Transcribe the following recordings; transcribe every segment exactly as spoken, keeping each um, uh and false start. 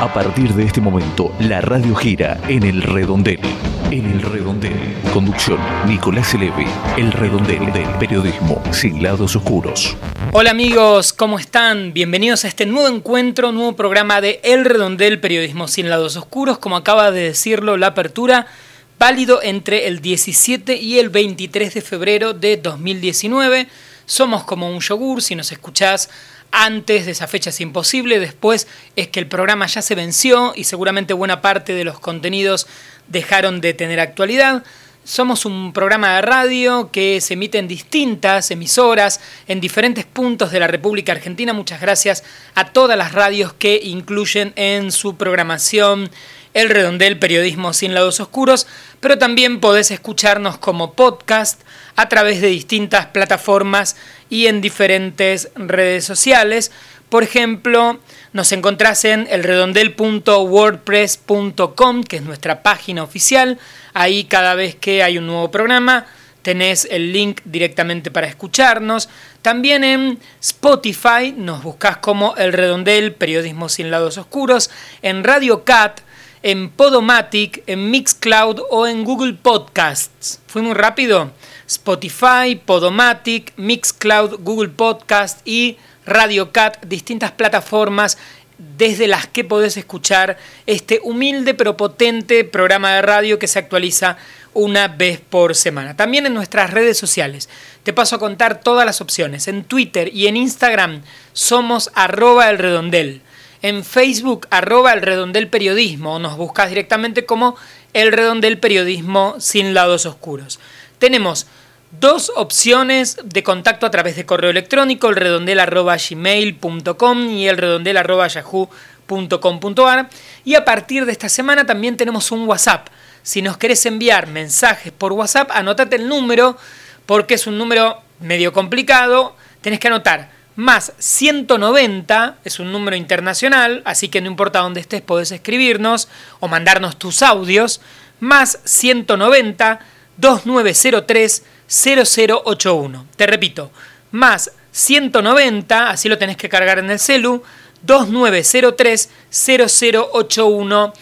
A partir de este momento, la radio gira en El Redondel. En El Redondel. Conducción, Nicolás Elevi. El Redondel. Periodismo sin lados oscuros. Hola amigos, ¿cómo están? Bienvenidos a este nuevo encuentro, nuevo programa de El Redondel, Periodismo sin lados oscuros. Como acaba de decirlo la apertura, válido entre el diecisiete y el veintitrés de febrero de dos mil diecinueve. Somos como un yogur, si nos escuchás antes de esa fecha es imposible, después es que el programa ya se venció y seguramente buena parte de los contenidos dejaron de tener actualidad. Somos un programa de radio que se emite en distintas emisoras, en diferentes puntos de la República Argentina. Muchas gracias a todas las radios que incluyen en su programación El Redondel, Periodismo sin lados oscuros, pero también podés escucharnos como podcast a través de distintas plataformas y en diferentes redes sociales. Por ejemplo, nos encontrás en el redondel punto wordpress punto com, que es nuestra página oficial. Ahí cada vez que hay un nuevo programa tenés el link directamente para escucharnos. También en Spotify nos buscás como El Redondel, Periodismo sin lados oscuros, en Radio Cat, en Podomatic, en Mixcloud o en Google Podcasts. ¿Fui muy rápido? Spotify, Podomatic, Mixcloud, Google Podcast y Radio Cat, distintas plataformas desde las que podés escuchar este humilde pero potente programa de radio que se actualiza una vez por semana. También en nuestras redes sociales. Te paso a contar todas las opciones. En Twitter y en Instagram somos arroba el redondel. En Facebook, arroba el redondel periodismo. Nos buscas directamente como el redondel periodismo sin lados oscuros. Tenemos dos opciones de contacto a través de correo electrónico, el redondel arroba gmail punto com y el redondel arroba yahoo punto com punto ar. Y a partir de esta semana también tenemos un WhatsApp. Si nos querés enviar mensajes por WhatsApp, anótate el número, porque es un número medio complicado. Tenés que anotar más ciento noventa, es un número internacional, así que no importa dónde estés, podés escribirnos o mandarnos tus audios. Más ciento noventa, dos nueve cero tres, cero cero ocho uno. Te repito, más ciento noventa, así lo tenés que cargar en el celu, dos nueve cero tres, cero cero ocho uno.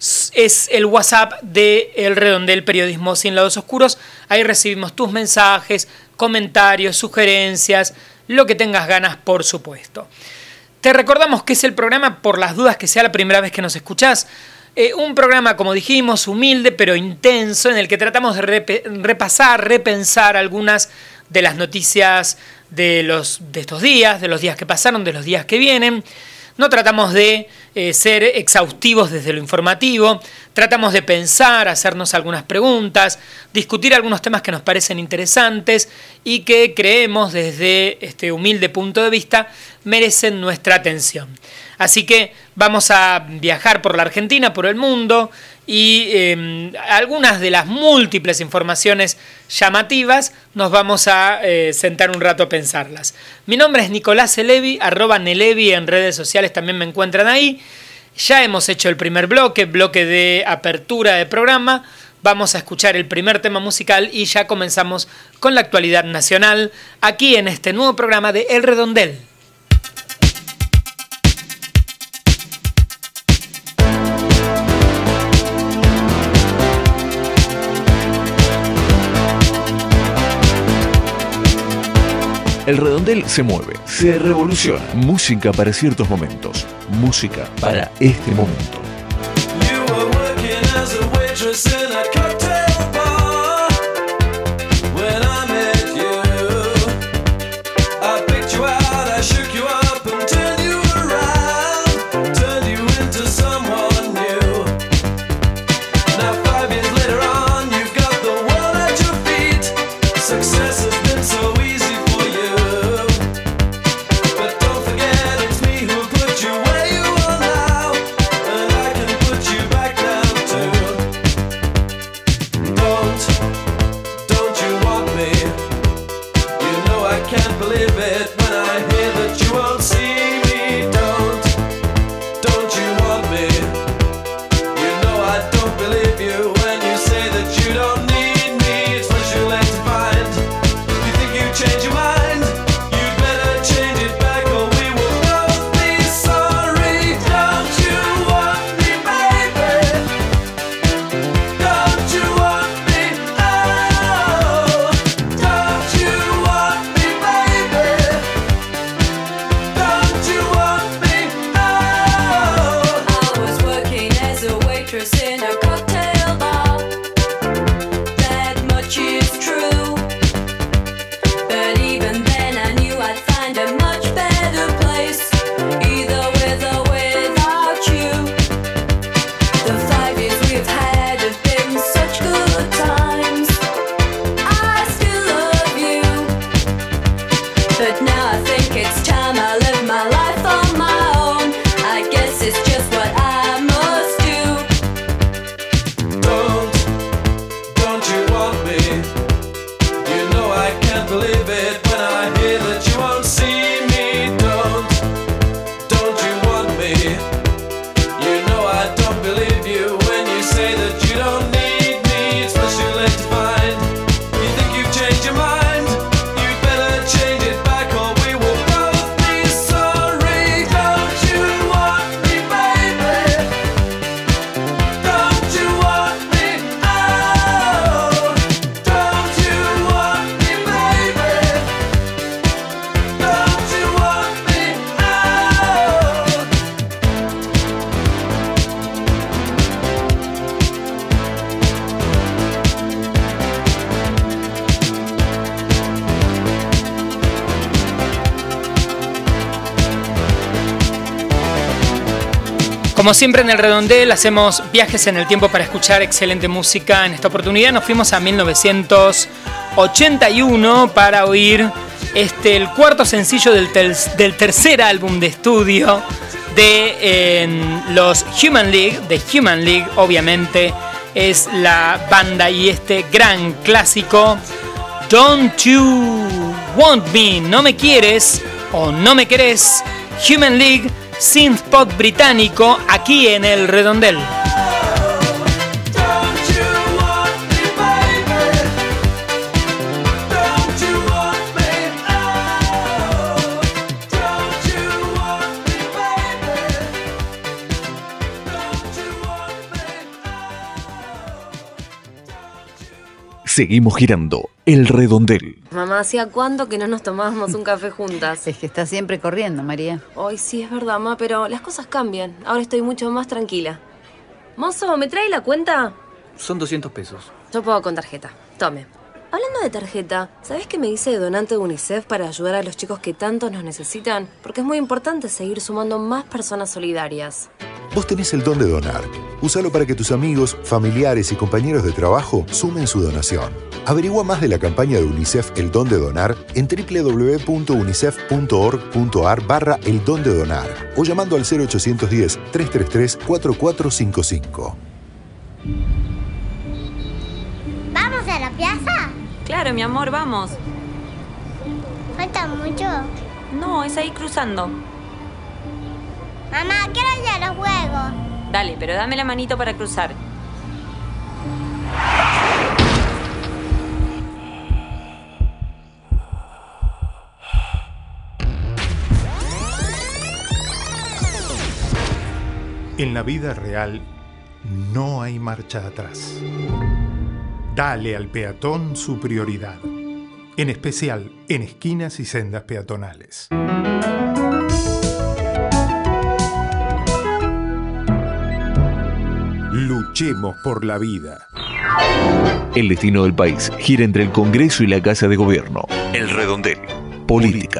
Es el WhatsApp de El Redondel, Periodismo sin lados oscuros. Ahí recibimos tus mensajes, comentarios, sugerencias, lo que tengas ganas, por supuesto. Te recordamos que es el programa, por las dudas que sea la primera vez que nos escuchás, eh, un programa, como dijimos, humilde pero intenso, en el que tratamos de rep- repasar, repensar algunas de las noticias de, los, de estos días, de los días que pasaron, de los días que vienen. No tratamos de eh, ser exhaustivos desde lo informativo, tratamos de pensar, hacernos algunas preguntas, discutir algunos temas que nos parecen interesantes y que creemos desde este humilde punto de vista merecen nuestra atención. Así que vamos a viajar por la Argentina, por el mundo y eh, algunas de las múltiples informaciones llamativas nos vamos a eh, sentar un rato a pensarlas. Mi nombre es Nicolás Elevi, arroba Nelevi en redes sociales, también me encuentran ahí. Ya hemos hecho el primer bloque, bloque de apertura de programa. Vamos a escuchar el primer tema musical y ya comenzamos con la actualidad nacional aquí en este nuevo programa de El Redondel. El Redondel se mueve, se revoluciona. Música para ciertos momentos. Música para este momento. Change it back or we will both be sorry. Don't you want but now I think it's time I live my life on my own. I guess it's just what I must do. Don't, don't you want me? You know I can't believe it when I hear that you won't see me. Don't, don't you want me? You know I don't believe you when you say that you don't need me. It's much too late to find. You think you've changed your mind? You'd better change it back or we will both be sorry. Don't you want me, baby? Don't you want me? Oh, don't you want me, baby? Don't you want me? Oh. Como siempre en el Redondel hacemos viajes en el tiempo para escuchar excelente música. En esta oportunidad nos fuimos a mil novecientos ochenta y uno para oír este, el cuarto sencillo del, tel- del tercer álbum de estudio de eh, los Human League, de Human League obviamente es la banda, y este gran clásico Don't You Want Me, no me quieres o no me querés, Human League, synth pop británico, aquí en el Redondel. Don't you want me, baby? Don't you want me? Oh, don't you want me, baby? Don't you want me? Seguimos girando el Redondel. Mamá, ¿hacía cuánto que no nos tomábamos un café juntas? Es que está siempre corriendo, María. Ay, sí, es verdad, mamá, pero las cosas cambian. Ahora estoy mucho más tranquila. Mozo, ¿me trae la cuenta? Son doscientos pesos. Yo pago con tarjeta. Tome. Hablando de tarjeta, ¿sabés qué me hice de donante de UNICEF para ayudar a los chicos que tanto nos necesitan? Porque es muy importante seguir sumando más personas solidarias. Vos tenés el don de donar. Úsalo para que tus amigos, familiares y compañeros de trabajo sumen su donación. Averigua más de la campaña de UNICEF El Don de Donar en doble u doble u doble u punto unicef punto org punto a r barra El Don de Donar o llamando al cero ochocientos diez, trescientos treinta y tres, cuarenta y cuatro cincuenta y cinco. ¿Vamos a la plaza? Claro, mi amor, vamos. ¿Falta mucho? No, es ahí cruzando. Mamá, quiero ir a los juegos. Dale, pero dame la manito para cruzar. En la vida real no hay marcha atrás. Dale al peatón su prioridad, en especial en esquinas y sendas peatonales. Luchemos por la vida. El destino del país gira entre el Congreso y la Casa de Gobierno. El Redondel. Política.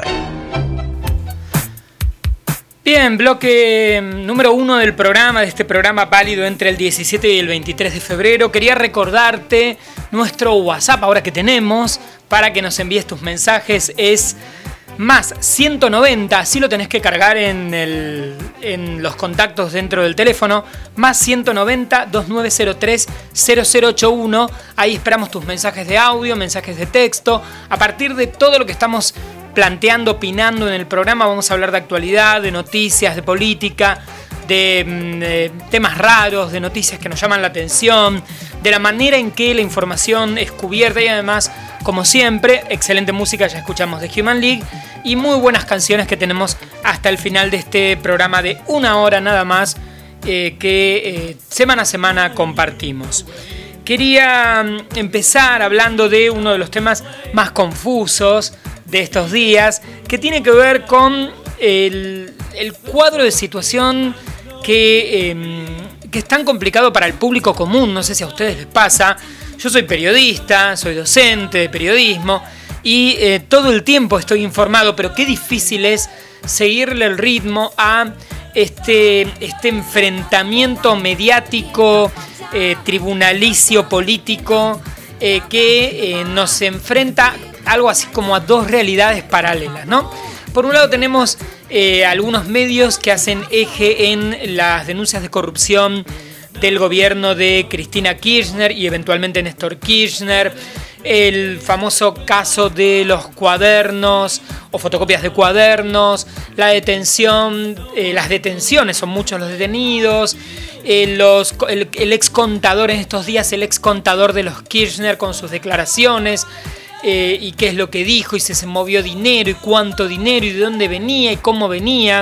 Bien, bloque número uno del programa, de este programa válido entre el diecisiete y el veintitrés de febrero. Quería recordarte nuestro WhatsApp ahora que tenemos para que nos envíes tus mensajes. Es más ciento noventa, así lo tenés que cargar en, el, en los contactos dentro del teléfono. Más ciento noventa, veintinueve cero tres, cero cero ochenta y uno. Ahí esperamos tus mensajes de audio, mensajes de texto. A partir de todo lo que estamos planteando, opinando en el programa, vamos a hablar de actualidad, de noticias, de política, de, de temas raros, de noticias que nos llaman la atención, de la manera en que la información es cubierta y además, como siempre, excelente música, ya escuchamos de Human League y muy buenas canciones que tenemos hasta el final de este programa de una hora nada más eh, que eh, semana a semana compartimos. Quería empezar hablando de uno de los temas más confusos de estos días, que tiene que ver con el, el cuadro de situación que, eh, que es tan complicado para el público común. No sé si a ustedes les pasa. Yo soy periodista, soy docente de periodismo y eh, todo el tiempo estoy informado, pero qué difícil es seguirle el ritmo a este, este enfrentamiento mediático, eh, tribunalicio, político, eh, que eh, nos enfrenta algo así como a dos realidades paralelas, ¿no? Por un lado tenemos eh, algunos medios que hacen eje en las denuncias de corrupción del gobierno de Cristina Kirchner y eventualmente Néstor Kirchner, el famoso caso de los cuadernos o fotocopias de cuadernos, la detención, eh, las detenciones, son muchos los detenidos, eh, los, el, el ex contador en estos días, el ex contador de los Kirchner con sus declaraciones, eh, y qué es lo que dijo y si se movió dinero y cuánto dinero y de dónde venía y cómo venía.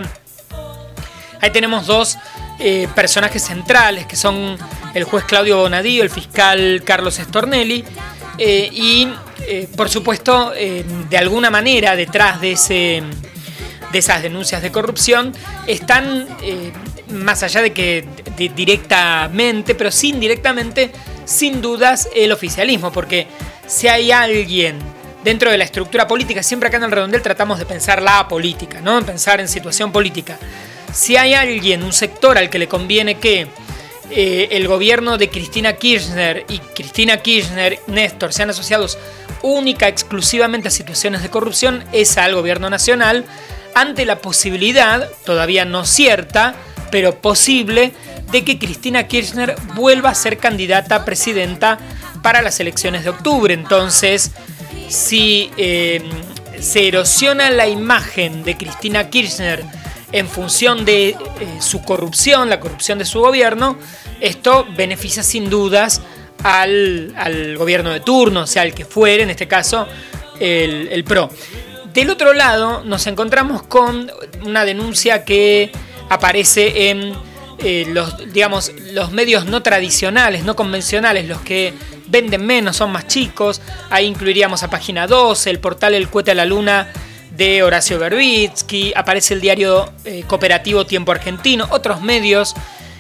Ahí tenemos dos eh, personajes centrales que son el juez Claudio Bonadío, el fiscal Carlos Stornelli. Eh, y eh, por supuesto eh, de alguna manera detrás de, ese, de esas denuncias de corrupción están, eh, más allá de que de, directamente, pero sí indirectamente, sin dudas el oficialismo, porque si hay alguien dentro de la estructura política, siempre acá en el Redondel tratamos de pensar la política, ¿no? Pensar en situación política. Si hay alguien, un sector al que le conviene que Eh, el gobierno de Cristina Kirchner y Cristina Kirchner, Néstor, sean asociados única, exclusivamente a situaciones de corrupción, es al gobierno nacional, ante la posibilidad, todavía no cierta, pero posible, de que Cristina Kirchner vuelva a ser candidata a presidenta para las elecciones de octubre. Entonces, si eh, se erosiona la imagen de Cristina Kirchner en función de eh, su corrupción, la corrupción de su gobierno, esto beneficia sin dudas al, al gobierno de turno, o sea, al que fuere, en este caso, el, el P R O. Del otro lado, nos encontramos con una denuncia que aparece en eh, los, digamos, los medios no tradicionales, no convencionales, los que venden menos, son más chicos. Ahí incluiríamos a Página doce, el portal El Cohete a la Luna de Horacio Berbitsky, aparece el diario eh, cooperativo Tiempo Argentino, otros medios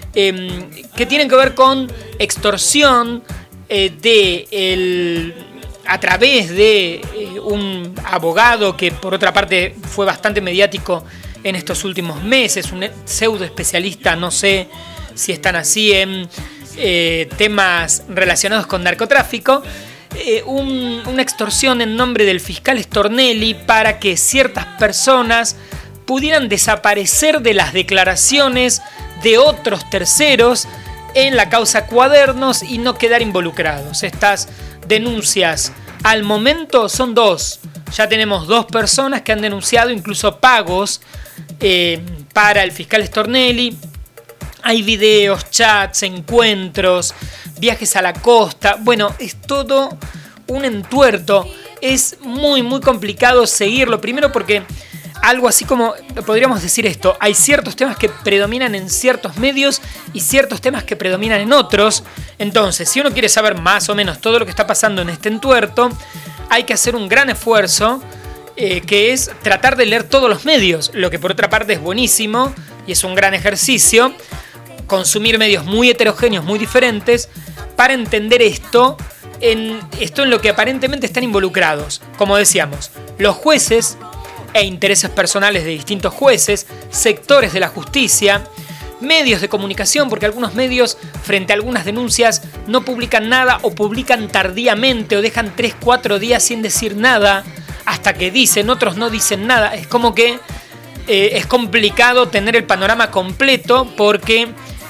eh, que tienen que ver con extorsión eh, de el, a través de eh, un abogado que por otra parte fue bastante mediático en estos últimos meses, un pseudo especialista, no sé si están así, en eh, temas relacionados con narcotráfico. Eh, un, una extorsión en nombre del fiscal Stornelli para que ciertas personas pudieran desaparecer de las declaraciones de otros terceros en la causa Cuadernos y no quedar involucrados. Estas denuncias al momento son dos. Ya tenemos dos personas que han denunciado incluso pagos eh, para el fiscal Stornelli. Hay videos, chats, encuentros, viajes a la costa. Bueno, es todo un entuerto. Es muy, muy complicado seguirlo. Primero porque algo así como, podríamos decir esto, hay ciertos temas que predominan en ciertos medios y ciertos temas que predominan en otros. Entonces, si uno quiere saber más o menos todo lo que está pasando en este entuerto, hay que hacer un gran esfuerzo, eh, que es tratar de leer todos los medios, lo que por otra parte es buenísimo y es un gran ejercicio. Consumir medios muy heterogéneos, muy diferentes, para entender esto en, esto en lo que aparentemente están involucrados. Como decíamos, los jueces e intereses personales de distintos jueces, sectores de la justicia, medios de comunicación, porque algunos medios, frente a algunas denuncias, no publican nada o publican tardíamente o dejan tres cuatro días sin decir nada, hasta que dicen, otros no dicen nada. Es como que eh, es complicado tener el panorama completo porque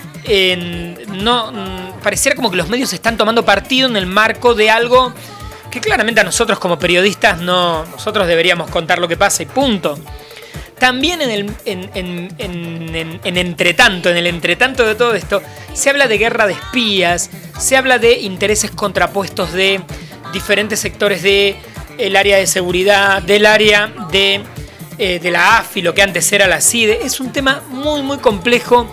Eh, no pareciera como que los medios están tomando partido en el marco de algo que claramente a nosotros como periodistas no, nosotros deberíamos contar lo que pasa y punto. También en el en, en, en, en, en entretanto, en el entretanto de todo esto, se habla de guerra de espías, se habla de intereses contrapuestos de diferentes sectores de el área de seguridad, del área de, eh, de la A F I, lo que antes era la CIDE. Es un tema muy muy complejo.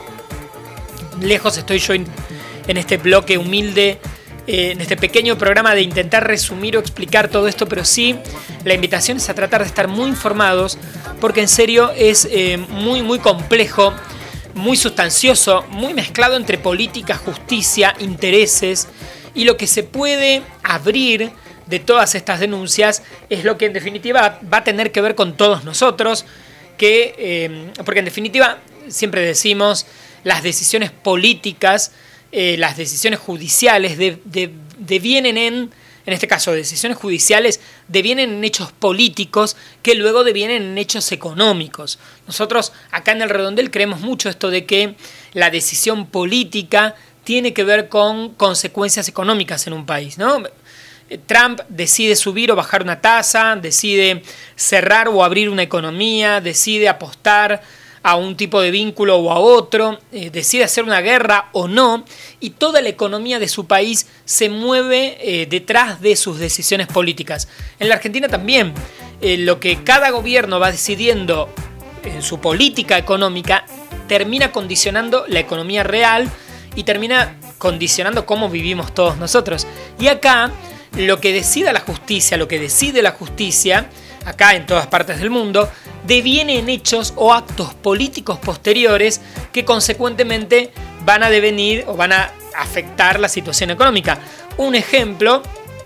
Lejos estoy yo en, en este bloque humilde, eh, en este pequeño programa de intentar resumir o explicar todo esto, pero sí, la invitación es a tratar de estar muy informados, porque en serio es eh, muy, muy complejo, muy sustancioso, muy mezclado entre política, justicia, intereses, y lo que se puede abrir de todas estas denuncias es lo que en definitiva va a tener que ver con todos nosotros, que, eh, porque en definitiva siempre decimos, las decisiones políticas, eh, las decisiones judiciales de, de, devienen en en este caso decisiones judiciales, devienen en hechos políticos que luego devienen en hechos económicos. Nosotros acá en el Redondel creemos mucho esto de que la decisión política tiene que ver con consecuencias económicas en un país, ¿no? Trump decide subir o bajar una tasa, decide cerrar o abrir una economía, decide apostar a un tipo de vínculo o a otro, eh, decide hacer una guerra o no, y toda la economía de su país se mueve eh, detrás de sus decisiones políticas. En la Argentina también, eh, lo que cada gobierno va decidiendo en su política económica termina condicionando la economía real y termina condicionando cómo vivimos todos nosotros. Y acá, lo que decida la justicia, lo que decide la justicia, acá en todas partes del mundo, deviene en hechos o actos políticos posteriores que consecuentemente van a devenir o van a afectar la situación económica. Un ejemplo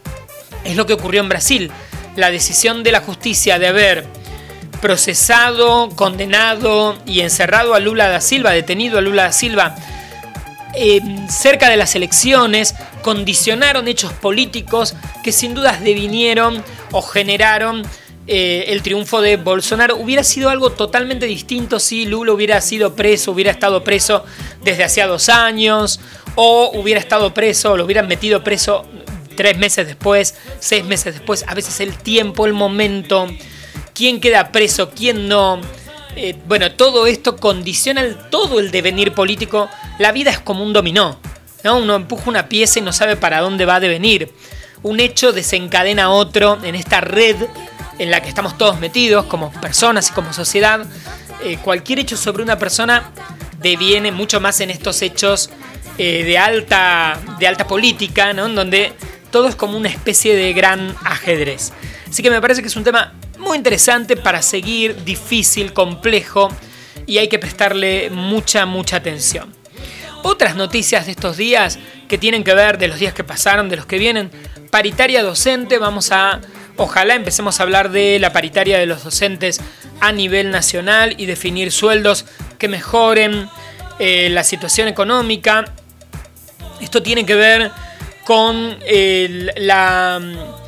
es lo que ocurrió en Brasil. La decisión de la justicia de haber procesado, condenado y encerrado a Lula da Silva, detenido a Lula da Silva, Eh, cerca de las elecciones, condicionaron hechos políticos que sin dudas devinieron o generaron eh, el triunfo de Bolsonaro. Hubiera sido algo totalmente distinto si Lula hubiera sido preso, hubiera estado preso desde hacía dos años, o hubiera estado preso, o lo hubieran metido preso tres meses después, seis meses después. A veces el tiempo, el momento, quién queda preso, quién no. Eh, bueno, todo esto condiciona el, todo el devenir político. La vida es como un dominó, ¿no? Uno empuja una pieza y no sabe para dónde va a devenir. Un hecho desencadena otro en esta red en la que estamos todos metidos como personas y como sociedad. Eh, cualquier hecho sobre una persona deviene mucho más en estos hechos eh, de, alta, de alta política, ¿no? En donde todo es como una especie de gran ajedrez. Así que me parece que es un tema muy interesante para seguir, difícil, complejo, y hay que prestarle mucha, mucha atención. Otras noticias de estos días que tienen que ver de los días que pasaron, de los que vienen. Paritaria docente, vamos a, ojalá empecemos a hablar de la paritaria de los docentes a nivel nacional y definir sueldos que mejoren eh, la situación económica. Esto tiene que ver con eh, la...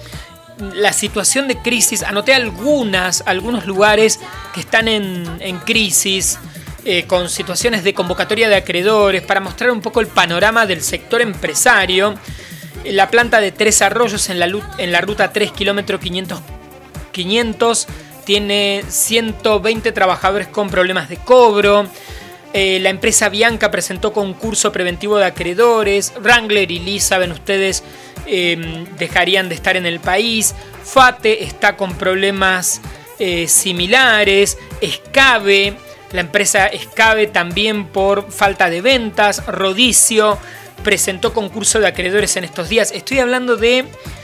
la situación de crisis. Anoté algunas, algunos lugares que están en, en crisis, eh, con situaciones de convocatoria de acreedores, para mostrar un poco el panorama del sector empresario. La planta de Tres Arroyos en la, en la ruta tres, kilómetro quinientos, quinientos, tiene ciento veinte trabajadores con problemas de cobro. Eh, la empresa Bianca presentó concurso preventivo de acreedores. Wrangler y Lee, saben ustedes, eh, dejarían de estar en el país. Fate está con problemas eh, similares. Escabe, la empresa Escabe también por falta de ventas. Rodicio presentó concurso de acreedores en estos días. Estoy hablando de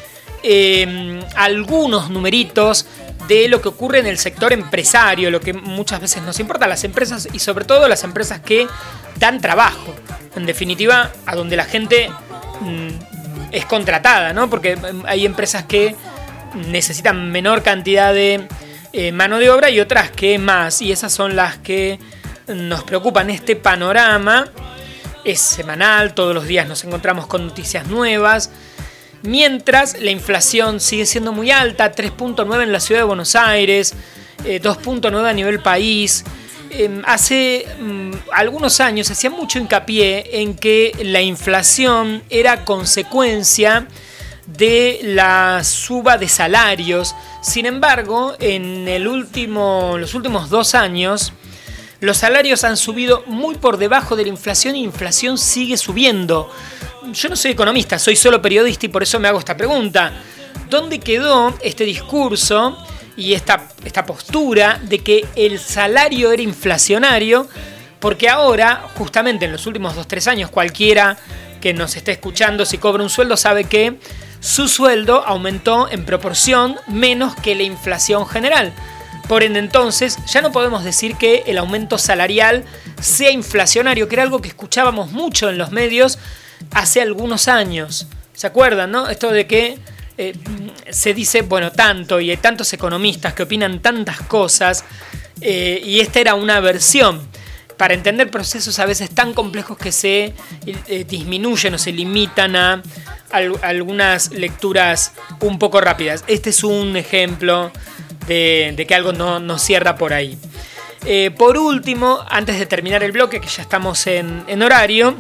eh, algunos numeritos de lo que ocurre en el sector empresario, lo que muchas veces nos importa, las empresas y sobre todo las empresas que dan trabajo, en definitiva, a donde la gente mmm, es contratada, ¿no? Porque hay empresas que necesitan menor cantidad de eh, mano de obra y otras que más, y esas son las que nos preocupan. Este panorama es semanal, todos los días nos encontramos con noticias nuevas. Mientras la inflación sigue siendo muy alta, tres punto nueve en la ciudad de Buenos Aires, eh, dos punto nueve a nivel país. Eh, hace mm, algunos años hacía mucho hincapié en que la inflación era consecuencia de la suba de salarios. Sin embargo, en el último, los últimos dos años, los salarios han subido muy por debajo de la inflación y la inflación sigue subiendo. Yo no soy economista, soy solo periodista y por eso me hago esta pregunta. ¿Dónde quedó este discurso y esta, esta postura de que el salario era inflacionario? Porque ahora, justamente en los últimos dos, tres años, cualquiera que nos esté escuchando, si cobra un sueldo, sabe que su sueldo aumentó en proporción menos que la inflación general. Por ende, entonces, ya no podemos decir que el aumento salarial sea inflacionario, que era algo que escuchábamos mucho en los medios hace algunos años. ¿Se acuerdan, no? Esto de que eh, se dice, bueno, tanto, y hay tantos economistas que opinan tantas cosas, eh, y esta era una versión para entender procesos a veces tan complejos que se eh, disminuyen o se limitan a al, algunas lecturas un poco rápidas. Este es un ejemplo de, de que algo no, no cierra por ahí. Eh, por último, antes de terminar el bloque, que ya estamos en, en horario,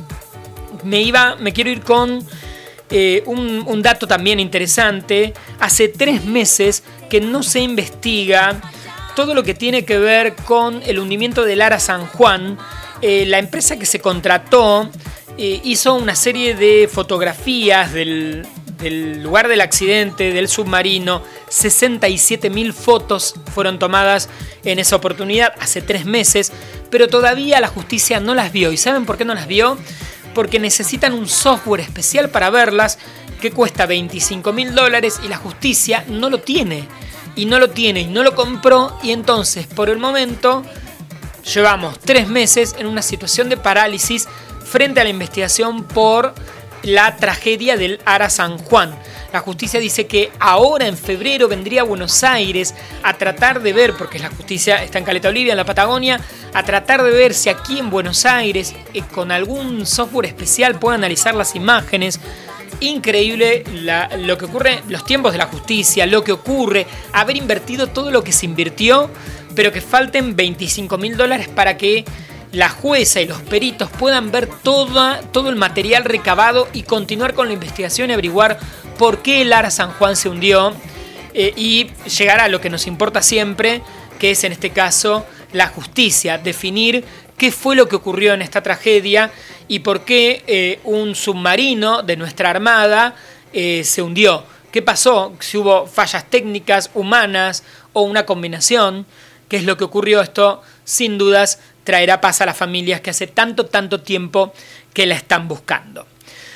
me, iba, me quiero ir con eh, un, un dato también interesante. Hace tres meses que no se investiga todo lo que tiene que ver con el hundimiento del Ara San Juan. Eh, la empresa que se contrató eh, hizo una serie de fotografías del, del lugar del accidente, del submarino. sesenta y siete mil fotos fueron tomadas en esa oportunidad hace tres meses, pero todavía la justicia no las vio. ¿Y saben por qué no las vio? Porque necesitan un software especial para verlas que cuesta veinticinco mil dólares y la justicia no lo tiene. Y no lo tiene y no lo compró, y entonces por el momento llevamos tres meses en una situación de parálisis frente a la investigación por la tragedia del Ara San Juan. La justicia dice que ahora en febrero vendría a Buenos Aires a tratar de ver, porque la justicia está en Caleta Olivia, en la Patagonia, a tratar de ver si aquí en Buenos Aires, eh, con algún software especial, puede analizar las imágenes. Increíble la, lo que ocurre, los tiempos de la justicia, lo que ocurre, haber invertido todo lo que se invirtió, pero que falten veinticinco mil dólares para que la jueza y los peritos puedan ver toda, todo el material recabado y continuar con la investigación y averiguar por qué el Ara San Juan se hundió eh, y llegar a lo que nos importa siempre, que es en este caso la justicia, definir qué fue lo que ocurrió en esta tragedia y por qué eh, un submarino de nuestra Armada eh, se hundió. ¿Qué pasó? Si hubo fallas técnicas, humanas o una combinación. ¿Qué es lo que ocurrió? Esto, sin dudas, traerá paz a las familias que hace tanto, tanto tiempo que la están buscando.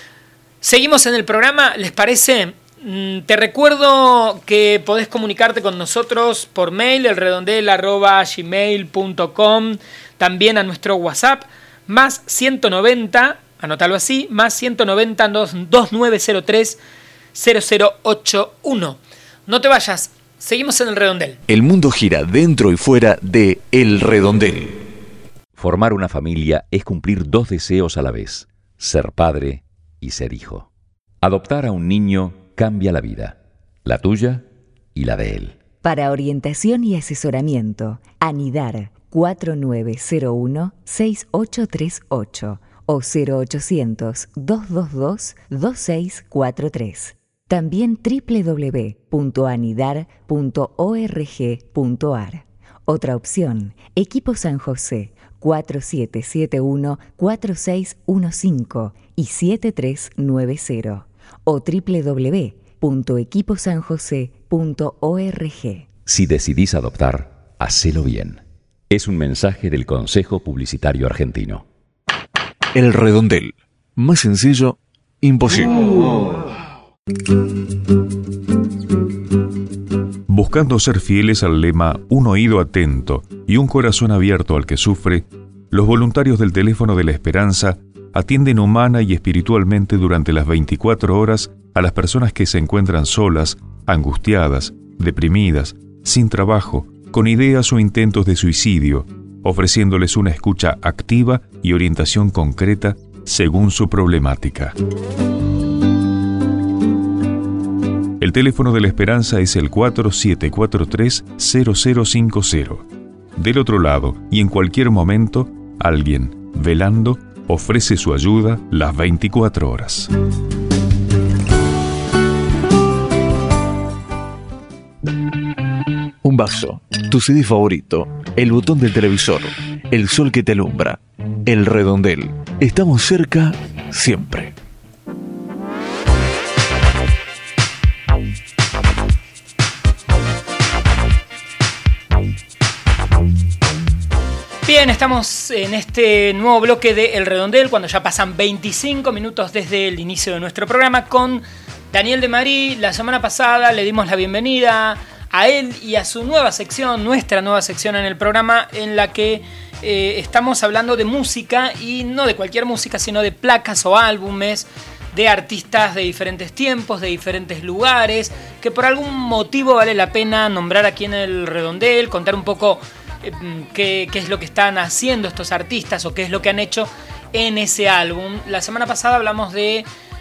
Seguimos en el programa, ¿les parece? Te recuerdo que podés comunicarte con nosotros por mail, elredondel arroba gmail punto com, también a nuestro WhatsApp, más ciento noventa, anótalo así, más ciento noventa, dos nueve cero tres, cero cero ocho uno. No te vayas, seguimos en El Redondel. El mundo gira dentro y fuera de El Redondel. Formar una familia es cumplir dos deseos a la vez, ser padre y ser hijo. Adoptar a un niño cambia la vida, la tuya y la de él. Para orientación y asesoramiento, Anidar cuatro nueve cero uno, seis ocho tres ocho o cero ochocientos, dos dos dos, dos seis cuatro tres. También doble u doble u doble u punto anidar punto org punto ar. Otra opción, Equipo San José, cuatro siete siete uno, cuatro seis uno cinco y siete tres nueve cero o doble u doble u doble u punto equipo san josé punto org. Si decidís adoptar, hacelo bien. Es un mensaje del Consejo Publicitario Argentino. El Redondel. Más sencillo, imposible. Buscando ser fieles al lema Un oído atento y un corazón abierto al que sufre, los voluntarios del Teléfono de la Esperanza atienden humana y espiritualmente durante las veinticuatro horas a las personas que se encuentran solas, angustiadas, deprimidas, sin trabajo, con ideas o intentos de suicidio, ofreciéndoles una escucha activa y orientación concreta según su problemática. El teléfono de la Esperanza es el cuatro siete cuatro tres, cero cero cinco cero. Del otro lado, y en cualquier momento, alguien, velando, ofrece su ayuda las veinticuatro horas. Un vaso, tu C D favorito, el botón del televisor, el sol que te alumbra, El Redondel. Estamos cerca siempre. Bien, estamos en este nuevo bloque de El Redondel, cuando ya pasan veinticinco minutos desde el inicio de nuestro programa con Daniel de Marí. La semana pasada le dimos la bienvenida a él y a su nueva sección, nuestra nueva sección en el programa, en la que eh, estamos hablando de música, y no de cualquier música, sino de placas o álbumes de artistas de diferentes tiempos, de diferentes lugares, que por algún motivo vale la pena nombrar aquí en El Redondel, contar un poco eh, qué, qué es lo que están haciendo estos artistas o qué es lo que han hecho en ese álbum. La semana pasada hablamos de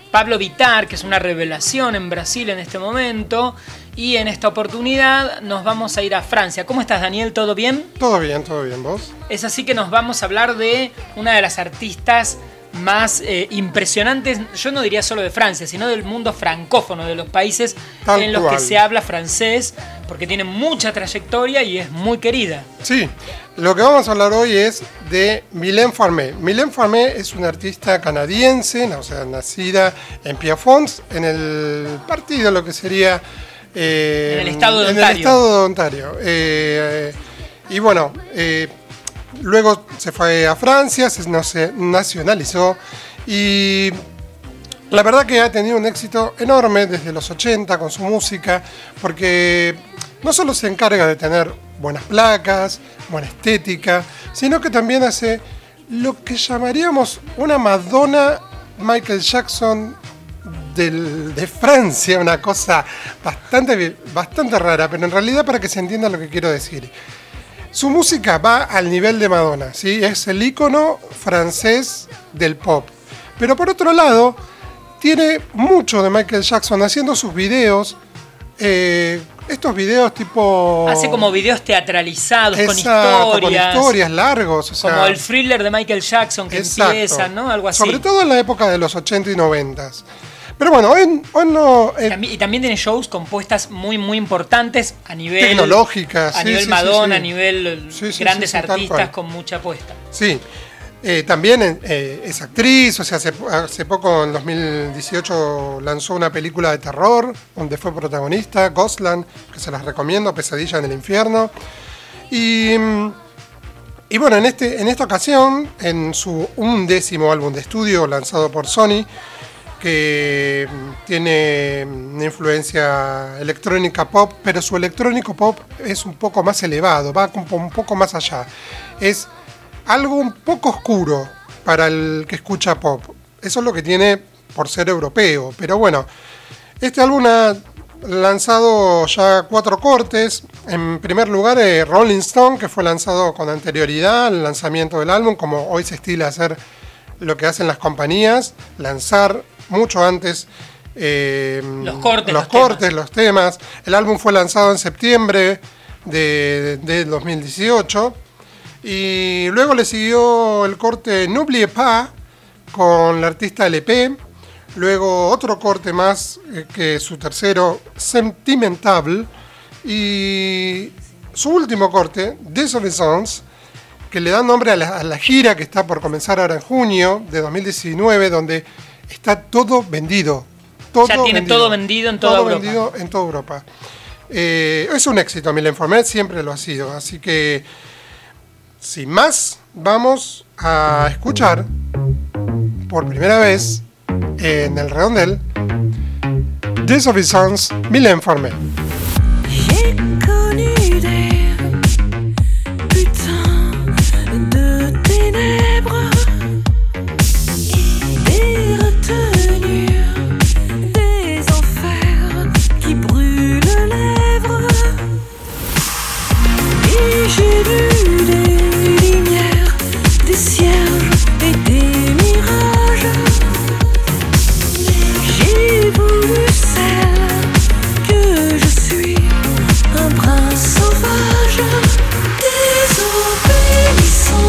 Pablo Vittar, que es una revelación en Brasil en este momento. Y en esta oportunidad nos vamos a ir a Francia. ¿Cómo estás, Daniel? ¿Todo bien? Todo bien, todo bien. ¿Vos? Es así que nos vamos a hablar de una de las artistas más eh, impresionantes, yo no diría solo de Francia, sino del mundo francófono, de los países Tal en los cual. que se habla francés, porque tiene mucha trayectoria y es muy querida. Sí, lo que vamos a hablar hoy es de Mylène Farmer. Mylène Farmer es una artista canadiense, o sea, nacida en Pierrefonds, en el partido, lo que sería... Eh, en el estado de en Ontario. el estado de Ontario. Eh, y bueno... Eh, Luego se fue a Francia, se, no, se nacionalizó y la verdad que ha tenido un éxito enorme desde los ochenta con su música, porque no solo se encarga de tener buenas placas, buena estética, sino que también hace lo que llamaríamos una Madonna Michael Jackson del, de Francia, una cosa bastante, bastante rara, pero en realidad para que se entienda lo que quiero decir. Su música va al nivel de Madonna, ¿sí? Es el ícono francés del pop. Pero por otro lado, tiene mucho de Michael Jackson haciendo sus videos. Eh, estos videos tipo... Hace como videos teatralizados, Exacto, con historias. con historias largos. O sea, como el thriller de Michael Jackson que exacto. empieza, ¿no? Algo así. Sobre todo en la época de los ochenta y noventa. Pero bueno, hoy, hoy no... Eh, y, también, y también tiene shows compuestas muy, muy importantes a nivel... Tecnológicas. A sí, nivel sí, Madonna, sí, sí. a nivel sí, sí, grandes sí, sí, artistas con mucha apuesta. Sí. Eh, también eh, es actriz, o sea, hace, hace poco, en dos mil dieciocho, lanzó una película de terror donde fue protagonista, Ghostland, que se las recomiendo, Pesadilla en el Infierno. Y, y bueno, en, este, en esta ocasión, en su undécimo álbum de estudio lanzado por Sony, que tiene una influencia electrónica pop, pero su electrónico pop es un poco más elevado, va un poco más allá. Es algo un poco oscuro para el que escucha pop. Eso es lo que tiene por ser europeo. Pero bueno, este álbum ha lanzado ya cuatro cortes. En primer lugar, eh, Rolling Stone, que fue lanzado con anterioridad al lanzamiento del álbum, como hoy se estila hacer lo que hacen las compañías, lanzar mucho antes eh, los cortes, los, los, cortes temas. los temas. El álbum fue lanzado en septiembre de, de dos mil dieciocho. Y luego le siguió el corte N'oubliez pas con la artista L P. Luego otro corte más, eh, que su tercero, Sentimental. Y su último corte, Desobedience, que le da nombre a la, a la gira que está por comenzar ahora en junio de dos mil diecinueve, donde está todo vendido. Todo ya tiene vendido, todo vendido en toda todo Europa. vendido en toda Europa. Eh, es un éxito, Mylène Farmer siempre lo ha sido. Así que, sin más, vamos a escuchar por primera vez en el redondel Desobedience, Mylène Farmer. J'ai connu des putains de ténèbres, des retenues, des enfers qui brûlent les lèvres. Et j'ai vu des lumières, des cierges et des mirages. J'ai voulu celle que je suis, un prince sauvage. Désobéissance,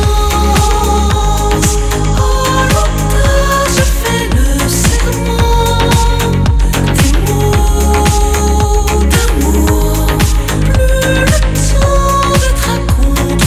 oh longtemps je fais le serment des mots d'amour. Plus le temps d'être accompagné.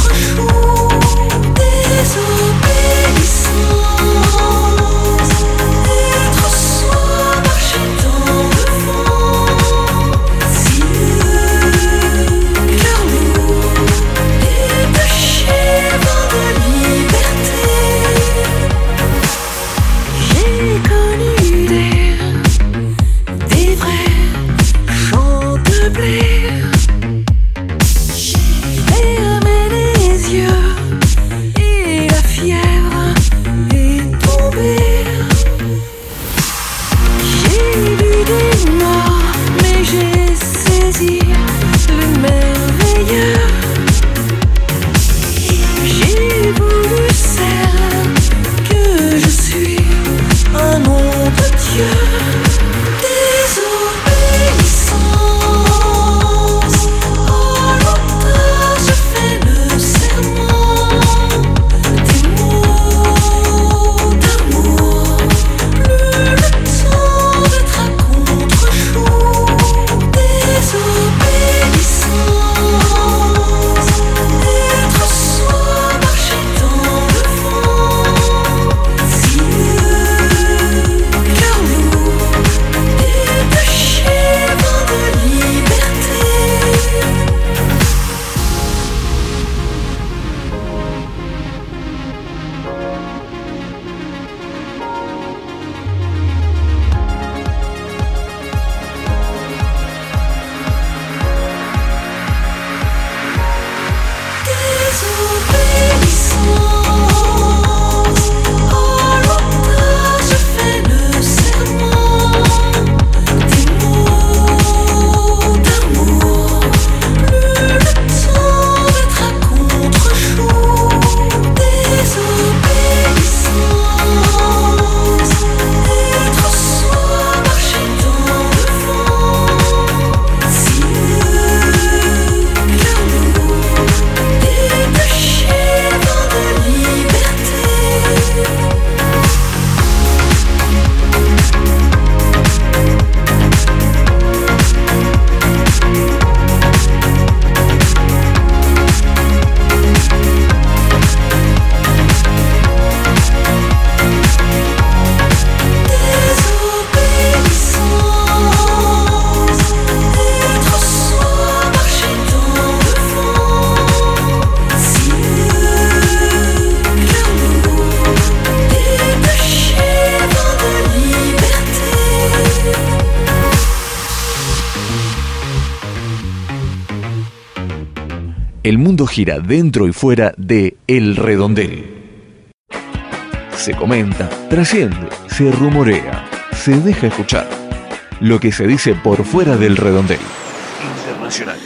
El mundo gira dentro y fuera de El Redondel. Se comenta, trasciende, se rumorea, se deja escuchar. Lo que se dice por fuera del redondel. Internacionales.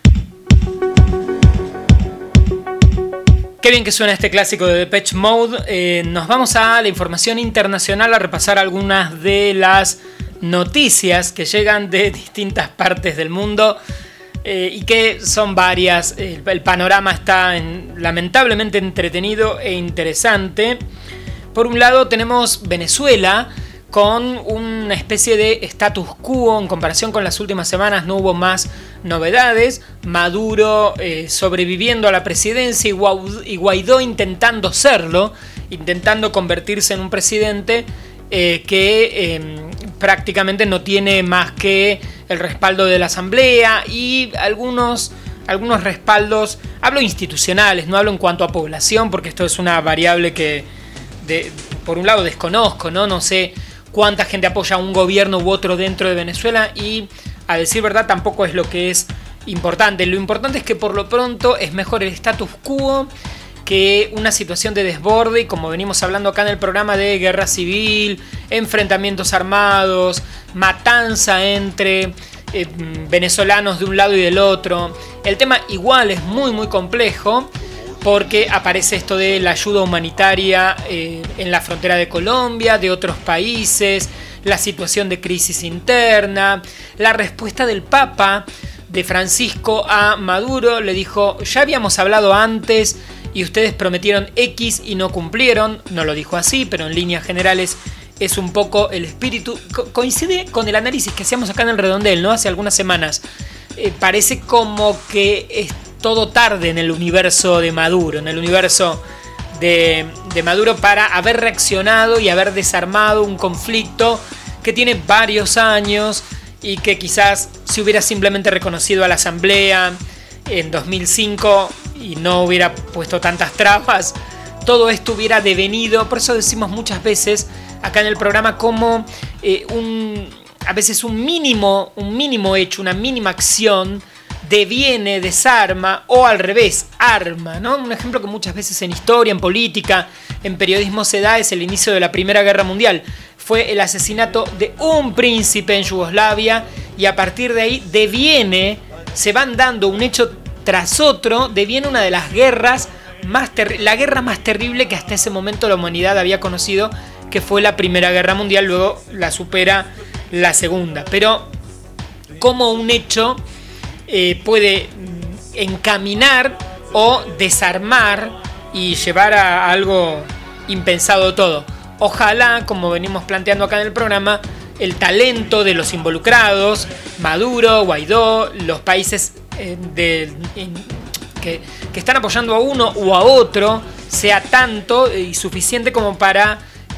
Qué bien que suena este clásico de Depeche Mode. Eh, nos vamos a la información internacional a repasar algunas de las noticias que llegan de distintas partes del mundo eh, y que son varias. El, el panorama está en, lamentablemente entretenido e interesante. Por un lado tenemos Venezuela con una especie de status quo en comparación con las últimas semanas. No hubo más novedades. Maduro eh, sobreviviendo a la presidencia y Guaidó, y Guaidó intentando serlo, intentando convertirse en un presidente eh, que eh, prácticamente no tiene más que el respaldo de la asamblea y algunos, algunos respaldos, hablo institucionales, no hablo en cuanto a población, porque esto es una variable que de, por un lado desconozco, ¿no? No sé cuánta gente apoya a un gobierno u otro dentro de Venezuela y, a decir verdad, tampoco es lo que es importante. Lo importante es que por lo pronto es mejor el status quo que una situación de desborde y, como venimos hablando acá en el programa, de guerra civil, enfrentamientos armados, matanza entre eh, venezolanos de un lado y del otro. El tema igual es muy muy complejo, porque aparece esto de la ayuda humanitaria eh, en la frontera de Colombia, de otros países, la situación de crisis interna, la respuesta del Papa, de Francisco a Maduro. Le dijo, ya habíamos hablado antes y ustedes prometieron X y no cumplieron. No lo dijo así, pero en líneas generales es un poco el espíritu. Co- coincide con el análisis que hacíamos acá en el Redondel, ¿no? Hace algunas semanas. Eh, parece como que es todo tarde en el universo de Maduro, en el universo de, de Maduro, para haber reaccionado y haber desarmado un conflicto que tiene varios años y que quizás si hubiera simplemente reconocido a la asamblea en dos mil cinco y no hubiera puesto tantas trabas, todo esto hubiera devenido, por eso decimos muchas veces acá en el programa, como eh, un, a veces un mínimo, un mínimo hecho, una mínima acción deviene, desarma o al revés, arma, ¿no? Un ejemplo que muchas veces en historia, en política, en periodismo se da es el inicio de la Primera Guerra Mundial. Fue el asesinato de un príncipe en Yugoslavia y a partir de ahí deviene, se van dando un hecho tras otro, deviene una de las guerras más ter- la guerra más terrible que hasta ese momento la humanidad había conocido, que fue la Primera Guerra Mundial. Luego la supera la Segunda. Pero como un hecho Eh, puede encaminar o desarmar y llevar a algo impensado todo. Ojalá, como venimos planteando acá en el programa, el talento de los involucrados, Maduro, Guaidó, los países eh, de, in, que, que están apoyando a uno o a otro, sea tanto y suficiente como para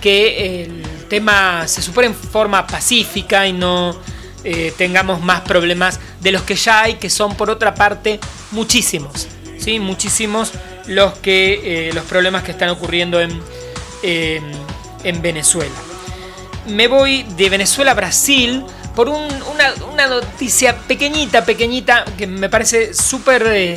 que el tema se supere en forma pacífica y no Eh, tengamos más problemas de los que ya hay, que son por otra parte muchísimos, ¿sí? Muchísimos los, que, eh, los problemas que están ocurriendo en, eh, en Venezuela. Me voy de Venezuela a Brasil por un, una, una noticia pequeñita, pequeñita, que me parece súper eh,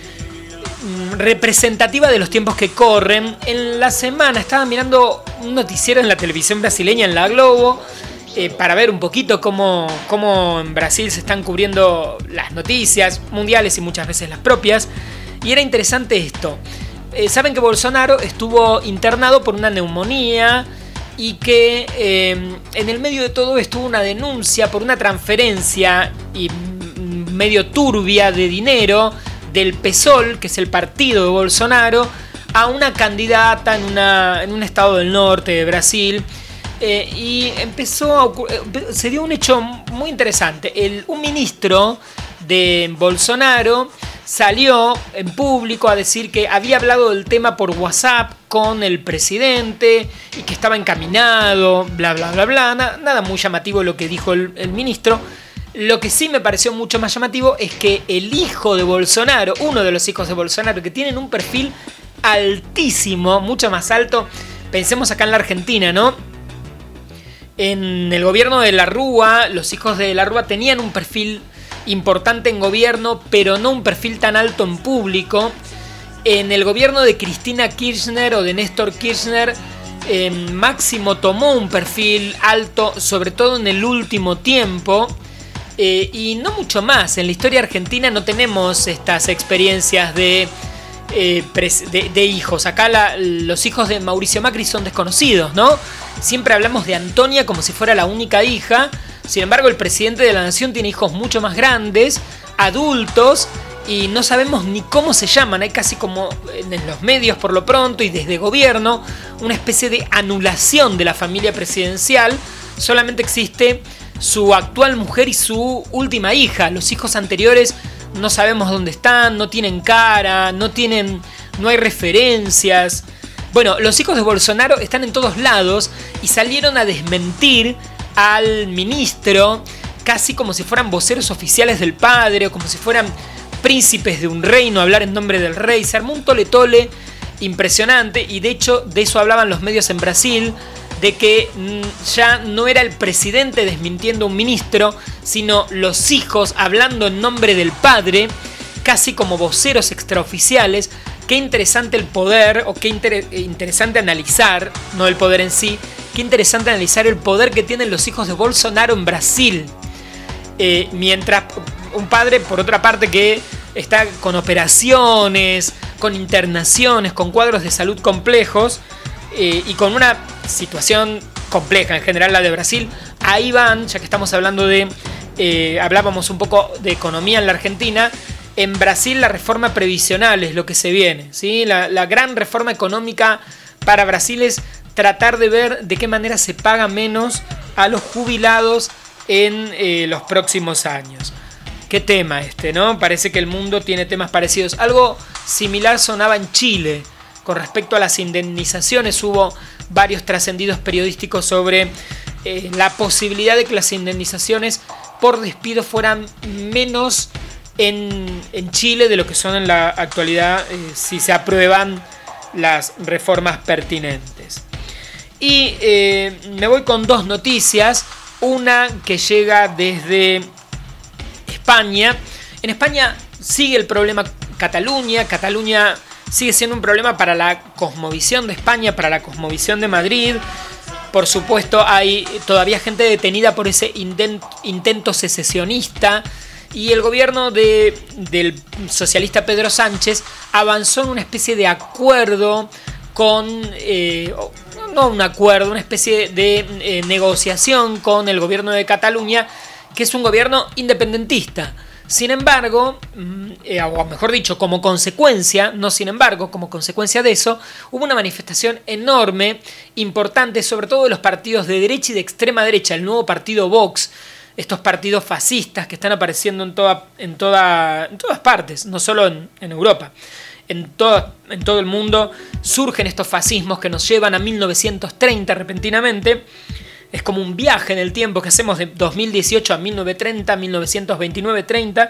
representativa de los tiempos que corren. En la semana estaba mirando un noticiero en la televisión brasileña, en La Globo, Eh, para ver un poquito cómo, cómo en Brasil se están cubriendo las noticias mundiales y muchas veces las propias. Y era interesante esto. Eh, Saben que Bolsonaro estuvo internado por una neumonía y que eh, en el medio de todo estuvo una denuncia por una transferencia y medio turbia de dinero del PSOL, que es el partido de Bolsonaro, a una candidata en, una, en un estado del norte de Brasil. Eh, y empezó a ocurrir, se dio un hecho muy interesante. El, un ministro de Bolsonaro salió en público a decir que había hablado del tema por WhatsApp con el presidente y que estaba encaminado, bla bla bla bla. Nada, nada muy llamativo lo que dijo el, el ministro. Lo que sí me pareció mucho más llamativo es que el hijo de Bolsonaro, uno de los hijos de Bolsonaro, que tienen un perfil altísimo, mucho más alto, pensemos acá en la Argentina, ¿no? En el gobierno de la Rúa, los hijos de la Rúa tenían un perfil importante en gobierno, pero no un perfil tan alto en público. En el gobierno de Cristina Kirchner o de Néstor Kirchner, eh, Máximo tomó un perfil alto, sobre todo en el último tiempo, eh, y no mucho más. En la historia argentina no tenemos estas experiencias de, eh, de, de hijos. Acá la, los hijos de Mauricio Macri son desconocidos, ¿no? Siempre hablamos de Antonia como si fuera la única hija. Sin embargo, el presidente de la nación tiene hijos mucho más grandes, adultos, y no sabemos ni cómo se llaman. Hay casi como en los medios por lo pronto y desde gobierno una especie de anulación de la familia presidencial. Solamente existe su actual mujer y su última hija. Los hijos anteriores no sabemos dónde están, no tienen cara, no tienen, no hay referencias. Bueno, los hijos de Bolsonaro están en todos lados y salieron a desmentir al ministro casi como si fueran voceros oficiales del padre o como si fueran príncipes de un reino, hablar en nombre del rey. Se armó un tole tole impresionante y de hecho de eso hablaban los medios en Brasil, de que ya no era el presidente desmintiendo a un ministro, sino los hijos hablando en nombre del padre, casi como voceros extraoficiales. Qué interesante el poder, o qué inter- interesante analizar, no el poder en sí, qué interesante analizar el poder que tienen los hijos de Bolsonaro en Brasil. Eh, mientras un padre, por otra parte, que está con operaciones, con internaciones, con cuadros de salud complejos eh, y con una situación compleja, en general la de Brasil, ahí van, ya que estamos hablando de, eh, hablábamos un poco de economía en la Argentina. En Brasil la reforma previsional es lo que se viene, ¿sí? La, la gran reforma económica para Brasil es tratar de ver de qué manera se paga menos a los jubilados en eh, los próximos años. Qué tema este, ¿no? Parece que el mundo tiene temas parecidos. Algo similar sonaba en Chile con respecto a las indemnizaciones. Hubo varios trascendidos periodísticos sobre eh, la posibilidad de que las indemnizaciones por despido fueran menos En, en Chile de lo que son en la actualidad, eh, si se aprueban las reformas pertinentes. Y eh, me voy con dos noticias. Una que llega desde España. En España sigue el problema Cataluña. Cataluña sigue siendo un problema para la cosmovisión de España, para la cosmovisión de Madrid. Por supuesto, hay todavía gente detenida por ese intento, intento secesionista. Y el gobierno de, del socialista Pedro Sánchez avanzó en una especie de acuerdo con, eh, no un acuerdo, una especie de eh, negociación con el gobierno de Cataluña, que es un gobierno independentista. Sin embargo, eh, o mejor dicho, como consecuencia, no sin embargo, como consecuencia de eso, hubo una manifestación enorme, importante, sobre todo de los partidos de derecha y de extrema derecha, el nuevo partido Vox, estos partidos fascistas que están apareciendo en, toda, en, toda, en todas partes, no solo en, en Europa. En todo, en todo el mundo surgen estos fascismos que nos llevan a mil novecientos treinta repentinamente. Es como un viaje en el tiempo que hacemos de dos mil dieciocho a mil novecientos treinta, mil novecientos veintinueve treinta.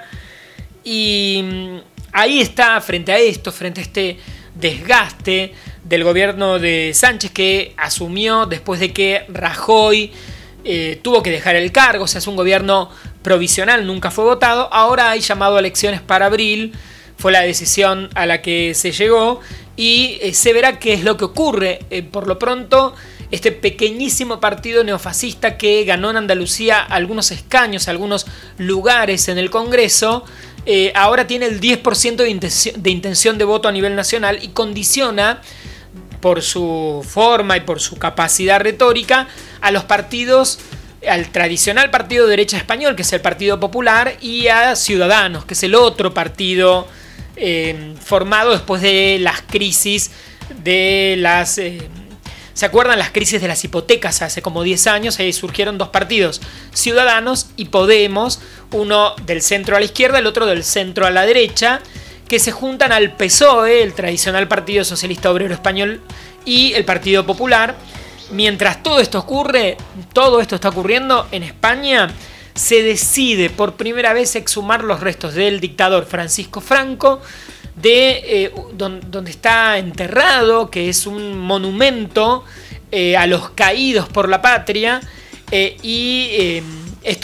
Y ahí está, frente a esto, frente a este desgaste del gobierno de Sánchez, que asumió después de que Rajoy Eh, tuvo que dejar el cargo. O sea, es un gobierno provisional, nunca fue votado. Ahora hay llamado a elecciones para abril, fue la decisión a la que se llegó y eh, se verá qué es lo que ocurre. Eh, por lo pronto, este pequeñísimo partido neofascista que ganó en Andalucía algunos escaños, algunos lugares en el Congreso, eh, ahora tiene el diez por ciento de intención, de intención de voto a nivel nacional y condiciona, por su forma y por su capacidad retórica, a los partidos, al tradicional partido de derecha español, que es el Partido Popular, y a Ciudadanos, que es el otro partido eh, formado después de las crisis de las... Eh, ¿se acuerdan las crisis de las hipotecas hace como diez años? Ahí surgieron dos partidos, Ciudadanos y Podemos, uno del centro a la izquierda, el otro del centro a la derecha, que se juntan al P S O E, el tradicional Partido Socialista Obrero Español, y el Partido Popular. Mientras todo esto ocurre, todo esto está ocurriendo en España, se decide por primera vez exhumar los restos del dictador Francisco Franco, de eh, donde, donde está enterrado, que es un monumento eh, a los caídos por la patria, eh, y eh, esto es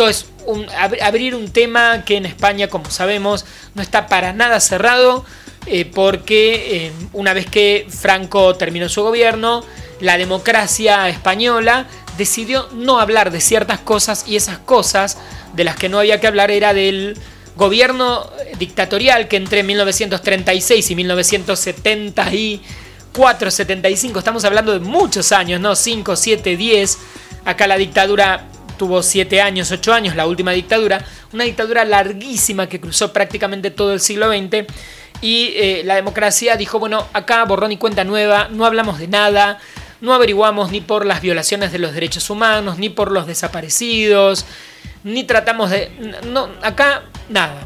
un, ab- abrir un tema que en España, como sabemos, no está para nada cerrado, eh, porque eh, una vez que Franco terminó su gobierno, la democracia española decidió no hablar de ciertas cosas, y esas cosas de las que no había que hablar era del gobierno dictatorial que entre mil novecientos treinta y seis y mil novecientos setenta y cuatro, setenta y cinco, estamos hablando de muchos años, ¿no? cinco, siete, diez, acá la dictadura tuvo siete años, ocho años, la última dictadura, una dictadura larguísima que cruzó prácticamente todo el siglo veinte, y eh, la democracia dijo, bueno, acá borrón y cuenta nueva, no hablamos de nada, no averiguamos ni por las violaciones de los derechos humanos, ni por los desaparecidos, ni tratamos de... No, acá nada.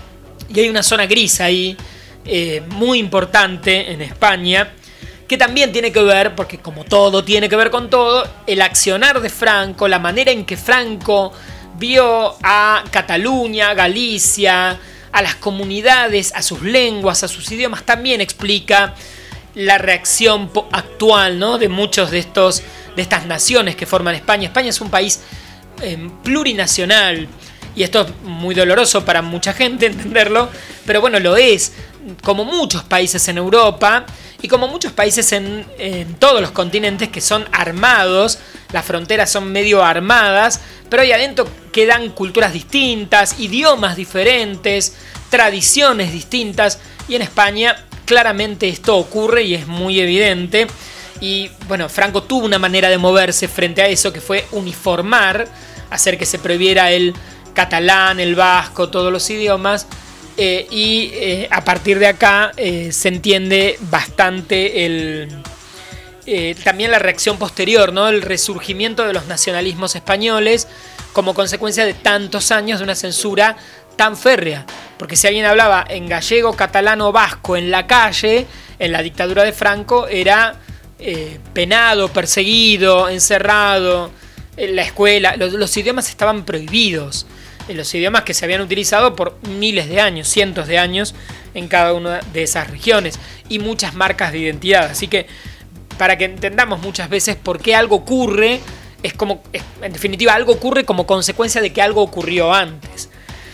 Y hay una zona gris ahí, eh, muy importante en España, que también tiene que ver, porque como todo tiene que ver con todo, el accionar de Franco, la manera en que Franco vio a Cataluña, Galicia, a las comunidades, a sus lenguas, a sus idiomas, también explica la reacción actual, ¿no?, de muchos de estos de estas naciones que forman España. España es un país eh, plurinacional, y esto es muy doloroso para mucha gente entenderlo, pero bueno, lo es, como muchos países en Europa y como muchos países en, en todos los continentes que son armados, las fronteras son medio armadas, pero ahí adentro quedan culturas distintas, idiomas diferentes, tradiciones distintas, y en España claramente esto ocurre y es muy evidente. Y bueno, Franco tuvo una manera de moverse frente a eso, que fue uniformar, hacer que se prohibiera el catalán, el vasco, todos los idiomas, eh, y eh, a partir de acá eh, se entiende bastante el, eh, también la reacción posterior, ¿no?, el resurgimiento de los nacionalismos españoles como consecuencia de tantos años de una censura tan férrea. Porque si alguien hablaba en gallego, catalán o vasco en la calle, en la dictadura de Franco, era eh, penado, perseguido, encerrado. En la escuela, los, los idiomas estaban prohibidos. Los idiomas que se habían utilizado por miles de años, cientos de años en cada una de esas regiones, y muchas marcas de identidad. Así que, para que entendamos muchas veces por qué algo ocurre, es como, es, en definitiva, algo ocurre como consecuencia de que algo ocurrió antes.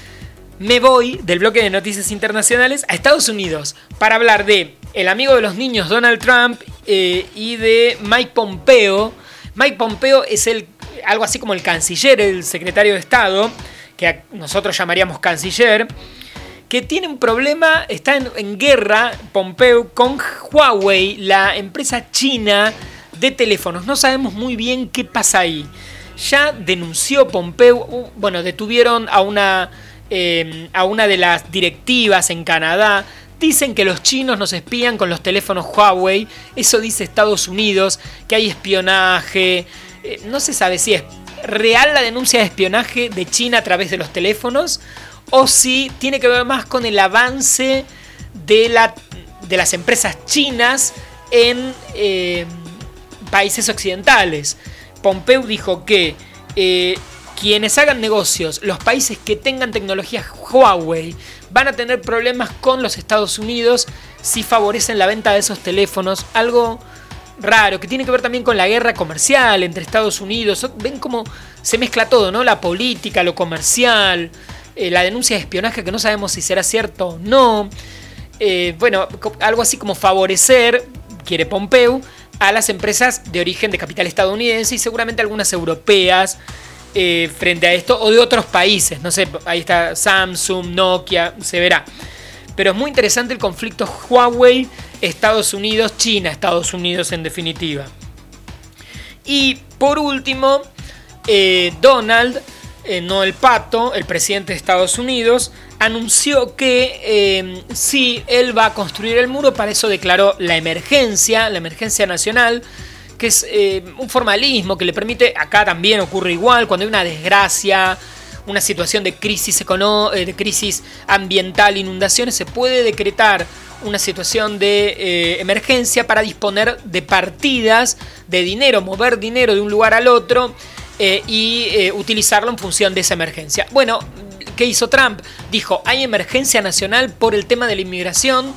Me voy del bloque de noticias internacionales a Estados Unidos para hablar de el amigo de los niños Donald Trump eh, y de Mike Pompeo. Mike Pompeo es el, algo así como el canciller, el secretario de Estado, que nosotros llamaríamos canciller, que tiene un problema, está en, en guerra, Pompeo, con Huawei, la empresa china de teléfonos. No sabemos muy bien qué pasa ahí. Ya denunció Pompeo, bueno, detuvieron a una, eh, a una de las directivas en Canadá. Dicen que los chinos nos espían con los teléfonos Huawei. Eso dice Estados Unidos, que hay espionaje. Eh, no se sabe si es real la denuncia de espionaje de China a través de los teléfonos, o si tiene que ver más con el avance de, la, de las empresas chinas en eh, países occidentales. Pompeo dijo que eh, quienes hagan negocios, los países que tengan tecnología Huawei, van a tener problemas con los Estados Unidos si favorecen la venta de esos teléfonos. Algo raro, que tiene que ver también con la guerra comercial entre Estados Unidos. Ven cómo se mezcla todo, ¿no? La política, lo comercial, eh, la denuncia de espionaje que no sabemos si será cierto o no. Eh, bueno, algo así como favorecer, quiere Pompeo, a las empresas de origen de capital estadounidense y seguramente algunas europeas eh, frente a esto, o de otros países. No sé, ahí está Samsung, Nokia, se verá. Pero es muy interesante el conflicto Huawei, Estados Unidos, China, Estados Unidos en definitiva. Y por último, eh, Donald, eh, no el pato, el presidente de Estados Unidos, anunció que eh, sí, él va a construir el muro. Para eso declaró la emergencia, la emergencia nacional, que es eh, un formalismo que le permite, acá también ocurre igual, cuando hay una desgracia, una situación de crisis económica, de crisis ambiental, inundaciones, se puede decretar una situación de eh, emergencia para disponer de partidas de dinero, mover dinero de un lugar al otro eh, y eh, utilizarlo en función de esa emergencia. Bueno, ¿qué hizo Trump? Dijo, hay emergencia nacional por el tema de la inmigración,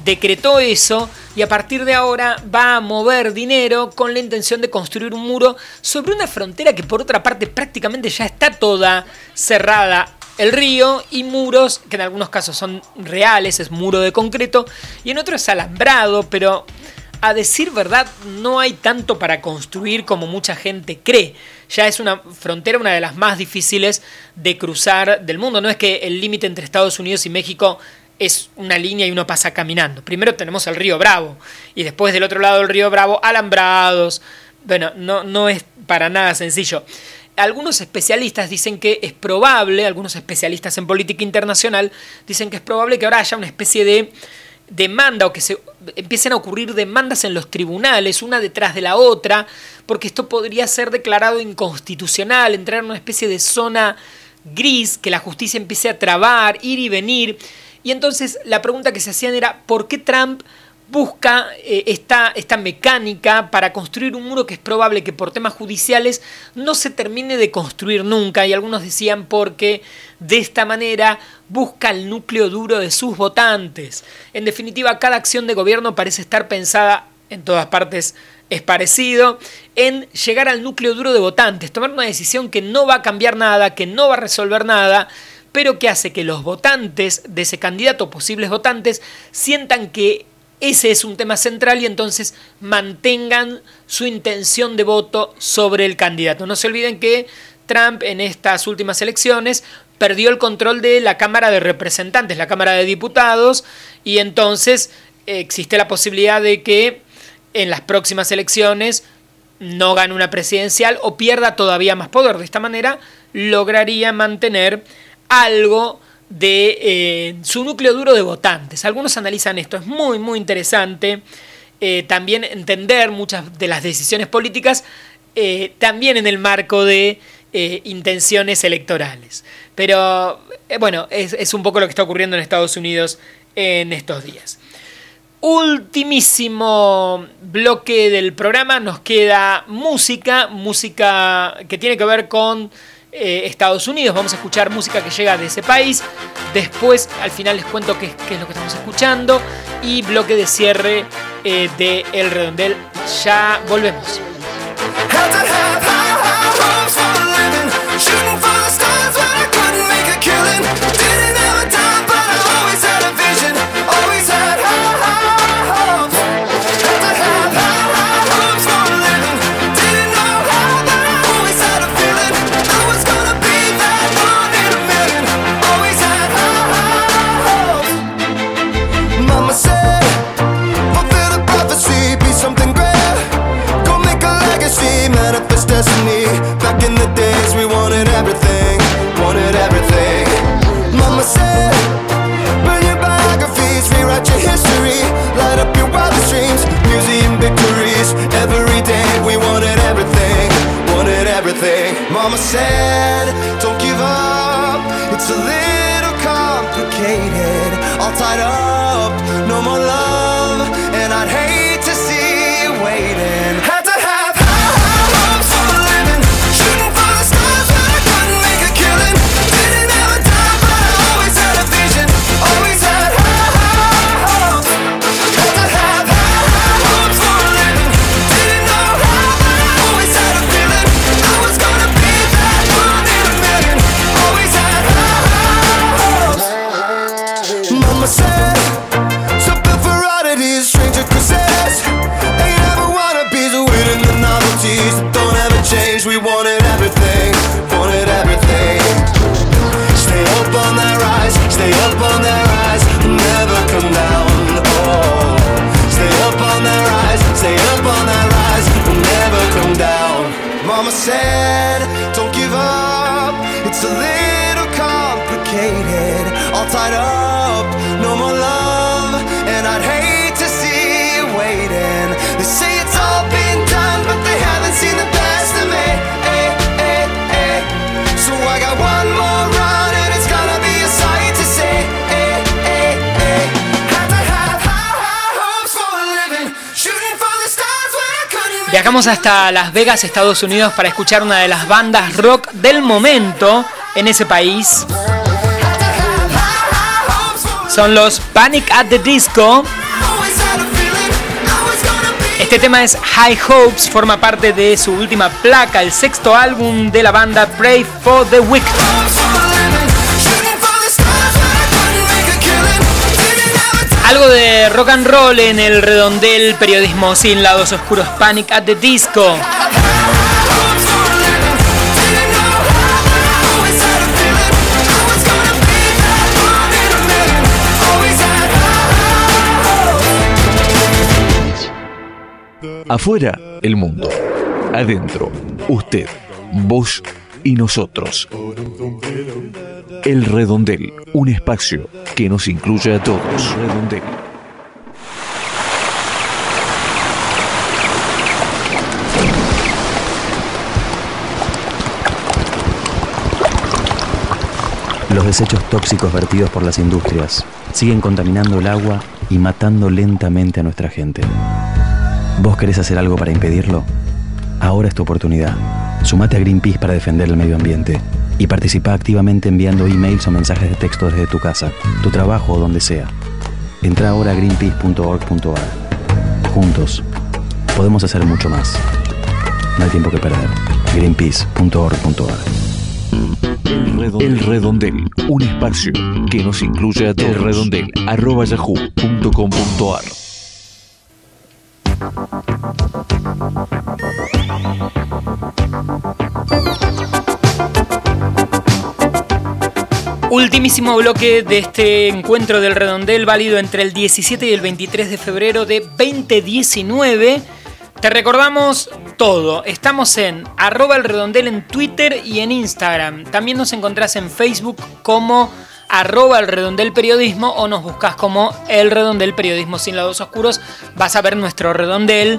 decretó eso y a partir de ahora va a mover dinero con la intención de construir un muro sobre una frontera que por otra parte prácticamente ya está toda cerrada. El río y muros, que en algunos casos son reales, es muro de concreto, y en otros es alambrado, pero a decir verdad no hay tanto para construir como mucha gente cree. Ya es una frontera, una de las más difíciles de cruzar del mundo. No es que el límite entre Estados Unidos y México es una línea y uno pasa caminando. Primero tenemos el río Bravo y después del otro lado del río Bravo alambrados. Bueno, no, no es para nada sencillo. Algunos especialistas dicen que es probable, algunos especialistas en política internacional dicen que es probable que ahora haya una especie de demanda o que se empiecen a ocurrir demandas en los tribunales, una detrás de la otra, porque esto podría ser declarado inconstitucional, entrar en una especie de zona gris, que la justicia empiece a trabar, ir y venir. Y entonces la pregunta que se hacían era ¿por qué Trump busca eh, esta, esta mecánica para construir un muro que es probable que por temas judiciales no se termine de construir nunca? Y algunos decían porque de esta manera busca el núcleo duro de sus votantes. En definitiva, cada acción de gobierno parece estar pensada, en todas partes es parecido, en llegar al núcleo duro de votantes, tomar una decisión que no va a cambiar nada, que no va a resolver nada, pero que hace que los votantes de ese candidato, posibles votantes, sientan que ese es un tema central y entonces mantengan su intención de voto sobre el candidato. No se olviden que Trump en estas últimas elecciones perdió el control de la Cámara de Representantes, la Cámara de Diputados, y entonces eh, existe la posibilidad de que en las próximas elecciones no gane una presidencial o pierda todavía más poder. De esta manera lograría mantener algo de eh, su núcleo duro de votantes. Algunos analizan esto, es muy muy interesante eh, también entender muchas de las decisiones políticas eh, también en el marco de eh, intenciones electorales. Pero eh, bueno, es, es un poco lo que está ocurriendo en Estados Unidos en estos días. Ultimísimo bloque del programa, nos queda música, música que tiene que ver con Eh, Estados Unidos. Vamos a escuchar música que llega de ese país. Después, al final les cuento qué, qué es lo que estamos escuchando. Y bloque de cierre eh, de El Redondel. Ya volvemos. Destiny. Back in the days we wanted everything, wanted everything. Mama said, burn your biographies, rewrite your history, light up your wildest dreams, museum victories. Every day we wanted everything, wanted everything. Mama said, don't give up, it's a little complicated, all tied up, no more love, and I'd hate to see you waiting. Had to have we wanted everything, wanted everything. Stay up on that rise, stay up on that rise, never come down, oh. Stay up on that rise, stay up on that rise, never come down. Mama said, don't give up, it's a little complicated, all tied up, no more love, and I'd hate to see you waiting. They say it's all been done, but they haven't seen the best of me. Hey, hey, hey. So I got one more run, and it's gonna be a sight to see. Hey, hey, hey. Had to have high, high hopes for a living, shooting for the stars when I couldn't. Viajamos hasta Las Vegas, Estados Unidos, para escuchar una de las bandas rock del momento en ese país. Son los Panic at the Disco. Este tema es High Hopes, forma parte de su última placa, el sexto álbum de la banda Pray for the Wicked. Algo de rock and roll en el redondel, periodismo sin lados oscuros, Panic at the Disco. Afuera, el mundo. Adentro, usted, vos y nosotros. El Redondel, un espacio que nos incluye a todos. Redondel. Los desechos tóxicos vertidos por las industrias siguen contaminando el agua y matando lentamente a nuestra gente. ¿Vos querés hacer algo para impedirlo? Ahora es tu oportunidad. Sumate a Greenpeace para defender el medio ambiente y participa activamente enviando emails o mensajes de texto desde tu casa, tu trabajo o donde sea. Entra ahora a greenpeace punto org punto a r. Juntos podemos hacer mucho más. No hay tiempo que perder. greenpeace punto org punto a r. El Redondel, un espacio que nos incluye a todos. El Redondel, arroba yahoo punto com punto a r. Ultimísimo bloque de este encuentro del Redondel, válido entre el diecisiete y el veintitrés de febrero de veinte diecinueve. Te recordamos todo. Estamos en arroba el redondel en Twitter y en Instagram. También nos encontrás en Facebook como arroba el redondel periodismo o nos buscas como el redondel periodismo sin lados oscuros. Vas a ver nuestro redondel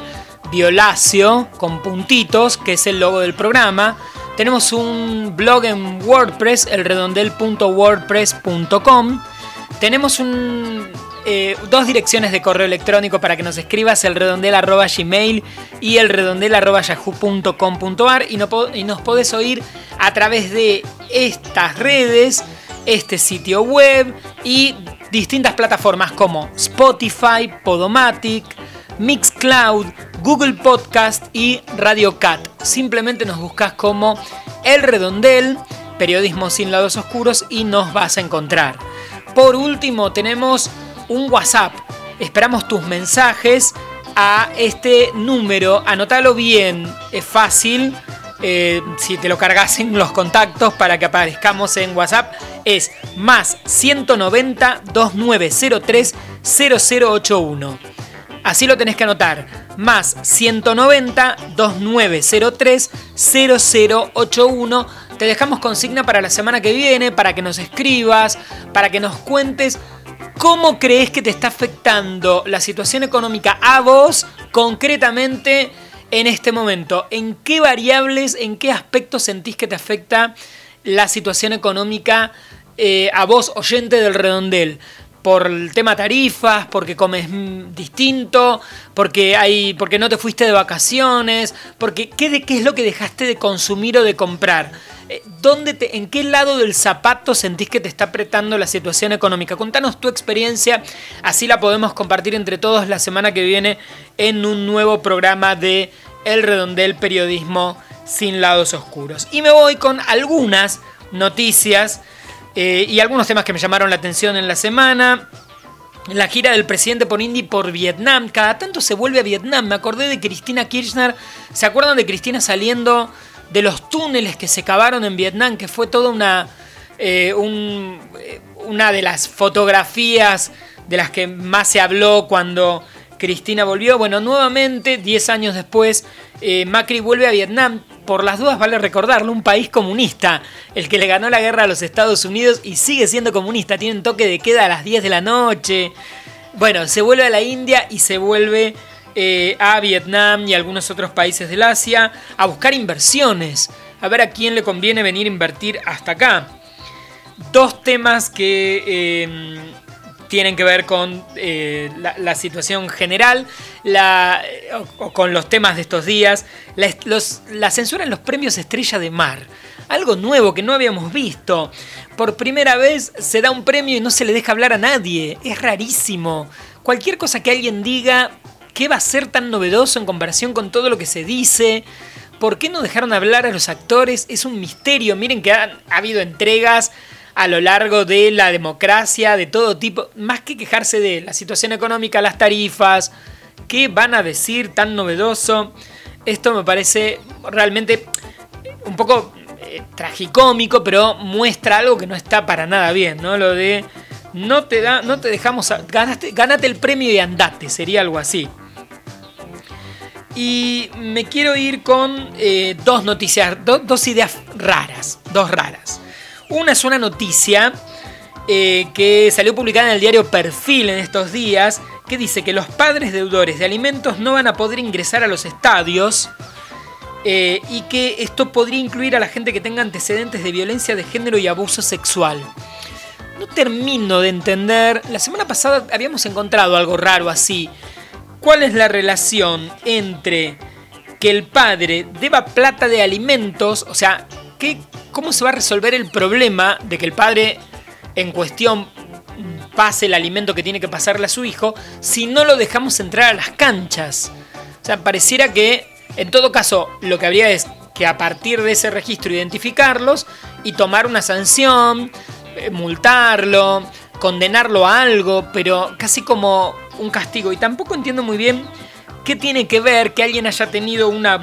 violáceo con puntitos, que es el logo del programa. Tenemos un blog en WordPress, el redondel punto wordpress punto com. Tenemos un, eh, dos direcciones de correo electrónico para que nos escribas, el redondel arroba gmail y el redondel arroba yahoo punto com punto a r, y, no, y nos podés oír a través de estas redes, este sitio web y distintas plataformas como Spotify, Podomatic, Mixcloud, Google Podcast y Radio Cat. Simplemente nos buscas como El Redondel, periodismo sin lados oscuros, y nos vas a encontrar. Por último, tenemos un WhatsApp. Esperamos tus mensajes a este número. Anótalo bien, es fácil. Eh, si te lo cargas en los contactos para que aparezcamos en WhatsApp, es más ciento noventa, veintinueve cero tres, cero cero ochenta y uno. Así lo tenés que anotar, más ciento noventa, veintinueve cero tres, cero cero ochenta y uno. Te dejamos consigna para la semana que viene, para que nos escribas, para que nos cuentes cómo crees que te está afectando la situación económica a vos concretamente en este momento. ¿En qué variables, en qué aspectos sentís que te afecta la situación económica eh, a vos, oyente del Redondel? Por el tema tarifas, porque comes distinto, porque hay, porque no te fuiste de vacaciones, porque ¿qué, de, qué es lo que dejaste de consumir o de comprar? ¿Dónde te, ¿En qué lado del zapato sentís que te está apretando la situación económica? Contanos tu experiencia, así la podemos compartir entre todos la semana que viene en un nuevo programa de El Redondel, periodismo sin lados oscuros. Y me voy con algunas noticias Eh, y algunos temas que me llamaron la atención en la semana. La gira del presidente por Indy por Vietnam. Cada tanto se vuelve a Vietnam. Me acordé de Cristina Kirchner. ¿Se acuerdan de Cristina saliendo de los túneles que se cavaron en Vietnam? Que fue toda una, eh, un, una de las fotografías de las que más se habló cuando Cristina volvió. Bueno, nuevamente, diez años después, eh, Macri vuelve a Vietnam. Por las dudas vale recordarlo, un país comunista, el que le ganó la guerra a los Estados Unidos y sigue siendo comunista. Tienen toque de queda a las diez de la noche. Bueno, se vuelve a la India y se vuelve eh, a Vietnam y a algunos otros países del Asia a buscar inversiones, a ver a quién le conviene venir a invertir hasta acá. Dos temas que eh, tienen que ver con eh, la, la situación general, la, o, o con los temas de estos días. La, los, la censura en los premios Estrella de Mar. Algo nuevo que no habíamos visto. Por primera vez se da un premio y no se le deja hablar a nadie. Es rarísimo. Cualquier cosa que alguien diga ¿Qué va a ser tan novedoso en comparación con todo lo que se dice? ¿Por qué no dejaron hablar a los actores? Es un misterio. Miren que ha, ha habido entregas a lo largo de la democracia de todo tipo. Más que quejarse de la situación económica, las tarifas, ¿qué van a decir tan novedoso? Esto me parece realmente un poco eh, tragicómico, pero muestra algo que no está para nada bien, ¿no? Lo de no te, da, no te dejamos... A, ganaste, ganate el premio y andate, sería algo así. Y me quiero ir con eh, dos noticias, do, dos ideas raras, dos raras. Una es una noticia eh, que salió publicada en el diario Perfil en estos días, que dice que los padres deudores de alimentos no van a poder ingresar a los estadios eh, y que esto podría incluir a la gente que tenga antecedentes de violencia de género y abuso sexual. No termino de entender, la semana pasada habíamos encontrado algo raro así. ¿Cuál es la relación entre que el padre deba plata de alimentos? O sea, ¿qué, ¿cómo se va a resolver el problema de que el padre en cuestión pase el alimento que tiene que pasarle a su hijo si no lo dejamos entrar a las canchas? O sea, pareciera que en todo caso lo que habría es que a partir de ese registro identificarlos y tomar una sanción, multarlo, condenarlo a algo, pero casi como un castigo. Y tampoco entiendo muy bien qué tiene que ver que alguien haya tenido una,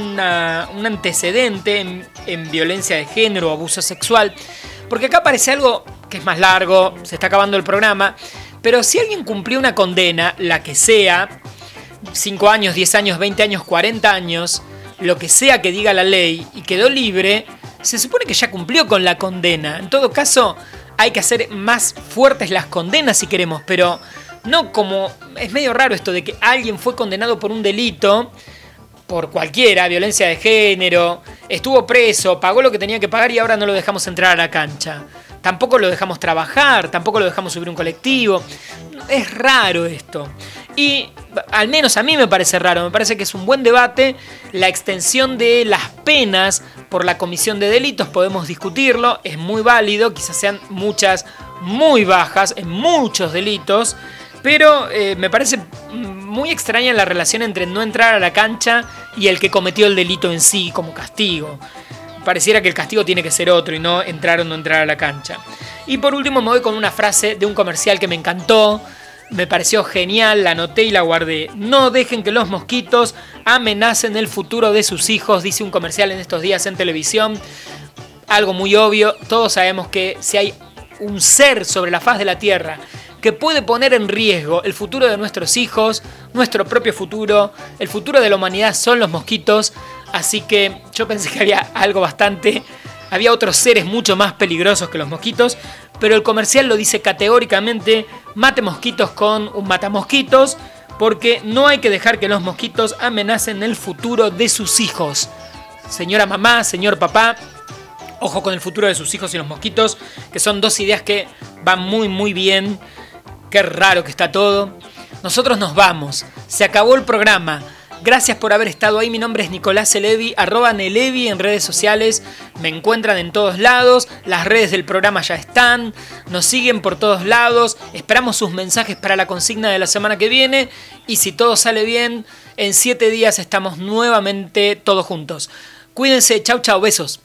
una, un antecedente en, en violencia de género o abuso sexual, porque acá parece algo que es más largo, se está acabando el programa, pero si alguien cumplió una condena, la que sea, cinco años, diez años, veinte años, cuarenta años, lo que sea que diga la ley y quedó libre, se supone que ya cumplió con la condena. En todo caso, hay que hacer más fuertes las condenas si queremos, pero no como... Es medio raro esto de que alguien fue condenado por un delito, por cualquiera, violencia de género, estuvo preso, pagó lo que tenía que pagar y ahora no lo dejamos entrar a la cancha. Tampoco lo dejamos trabajar, tampoco lo dejamos subir un colectivo. Es raro esto. Y al menos a mí me parece raro, me parece que es un buen debate. La extensión de las penas por la comisión de delitos, podemos discutirlo, es muy válido, quizás sean muchas muy bajas en muchos delitos, pero eh, me parece muy extraña la relación entre no entrar a la cancha y el que cometió el delito en sí como castigo. Pareciera que el castigo tiene que ser otro y no entrar o no entrar a la cancha. Y por último me voy con una frase de un comercial que me encantó, me pareció genial, la anoté y la guardé. No dejen que los mosquitos amenacen el futuro de sus hijos, dice un comercial en estos días en televisión. Algo muy obvio, todos sabemos que si hay un ser sobre la faz de la Tierra que puede poner en riesgo el futuro de nuestros hijos, nuestro propio futuro, el futuro de la humanidad son los mosquitos. Así que yo pensé que había algo bastante... Había otros seres mucho más peligrosos que los mosquitos, pero el comercial lo dice categóricamente: mate mosquitos con un matamosquitos, porque no hay que dejar que los mosquitos amenacen el futuro de sus hijos. Señora mamá, señor papá, ojo con el futuro de sus hijos y los mosquitos, que son dos ideas que van muy muy bien. Qué raro que está todo. Nosotros nos vamos, se acabó el programa. Gracias por haber estado ahí. Mi nombre es Nicolás Elevi, arroba Nelevi en redes sociales. Me encuentran en todos lados. Las redes del programa ya están. Nos siguen por todos lados. Esperamos sus mensajes para la consigna de la semana que viene. Y si todo sale bien, en siete días estamos nuevamente todos juntos. Cuídense. Chau, chau. Besos.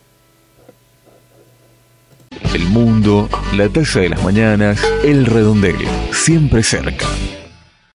El mundo, la taza de las mañanas, el redondel, siempre cerca.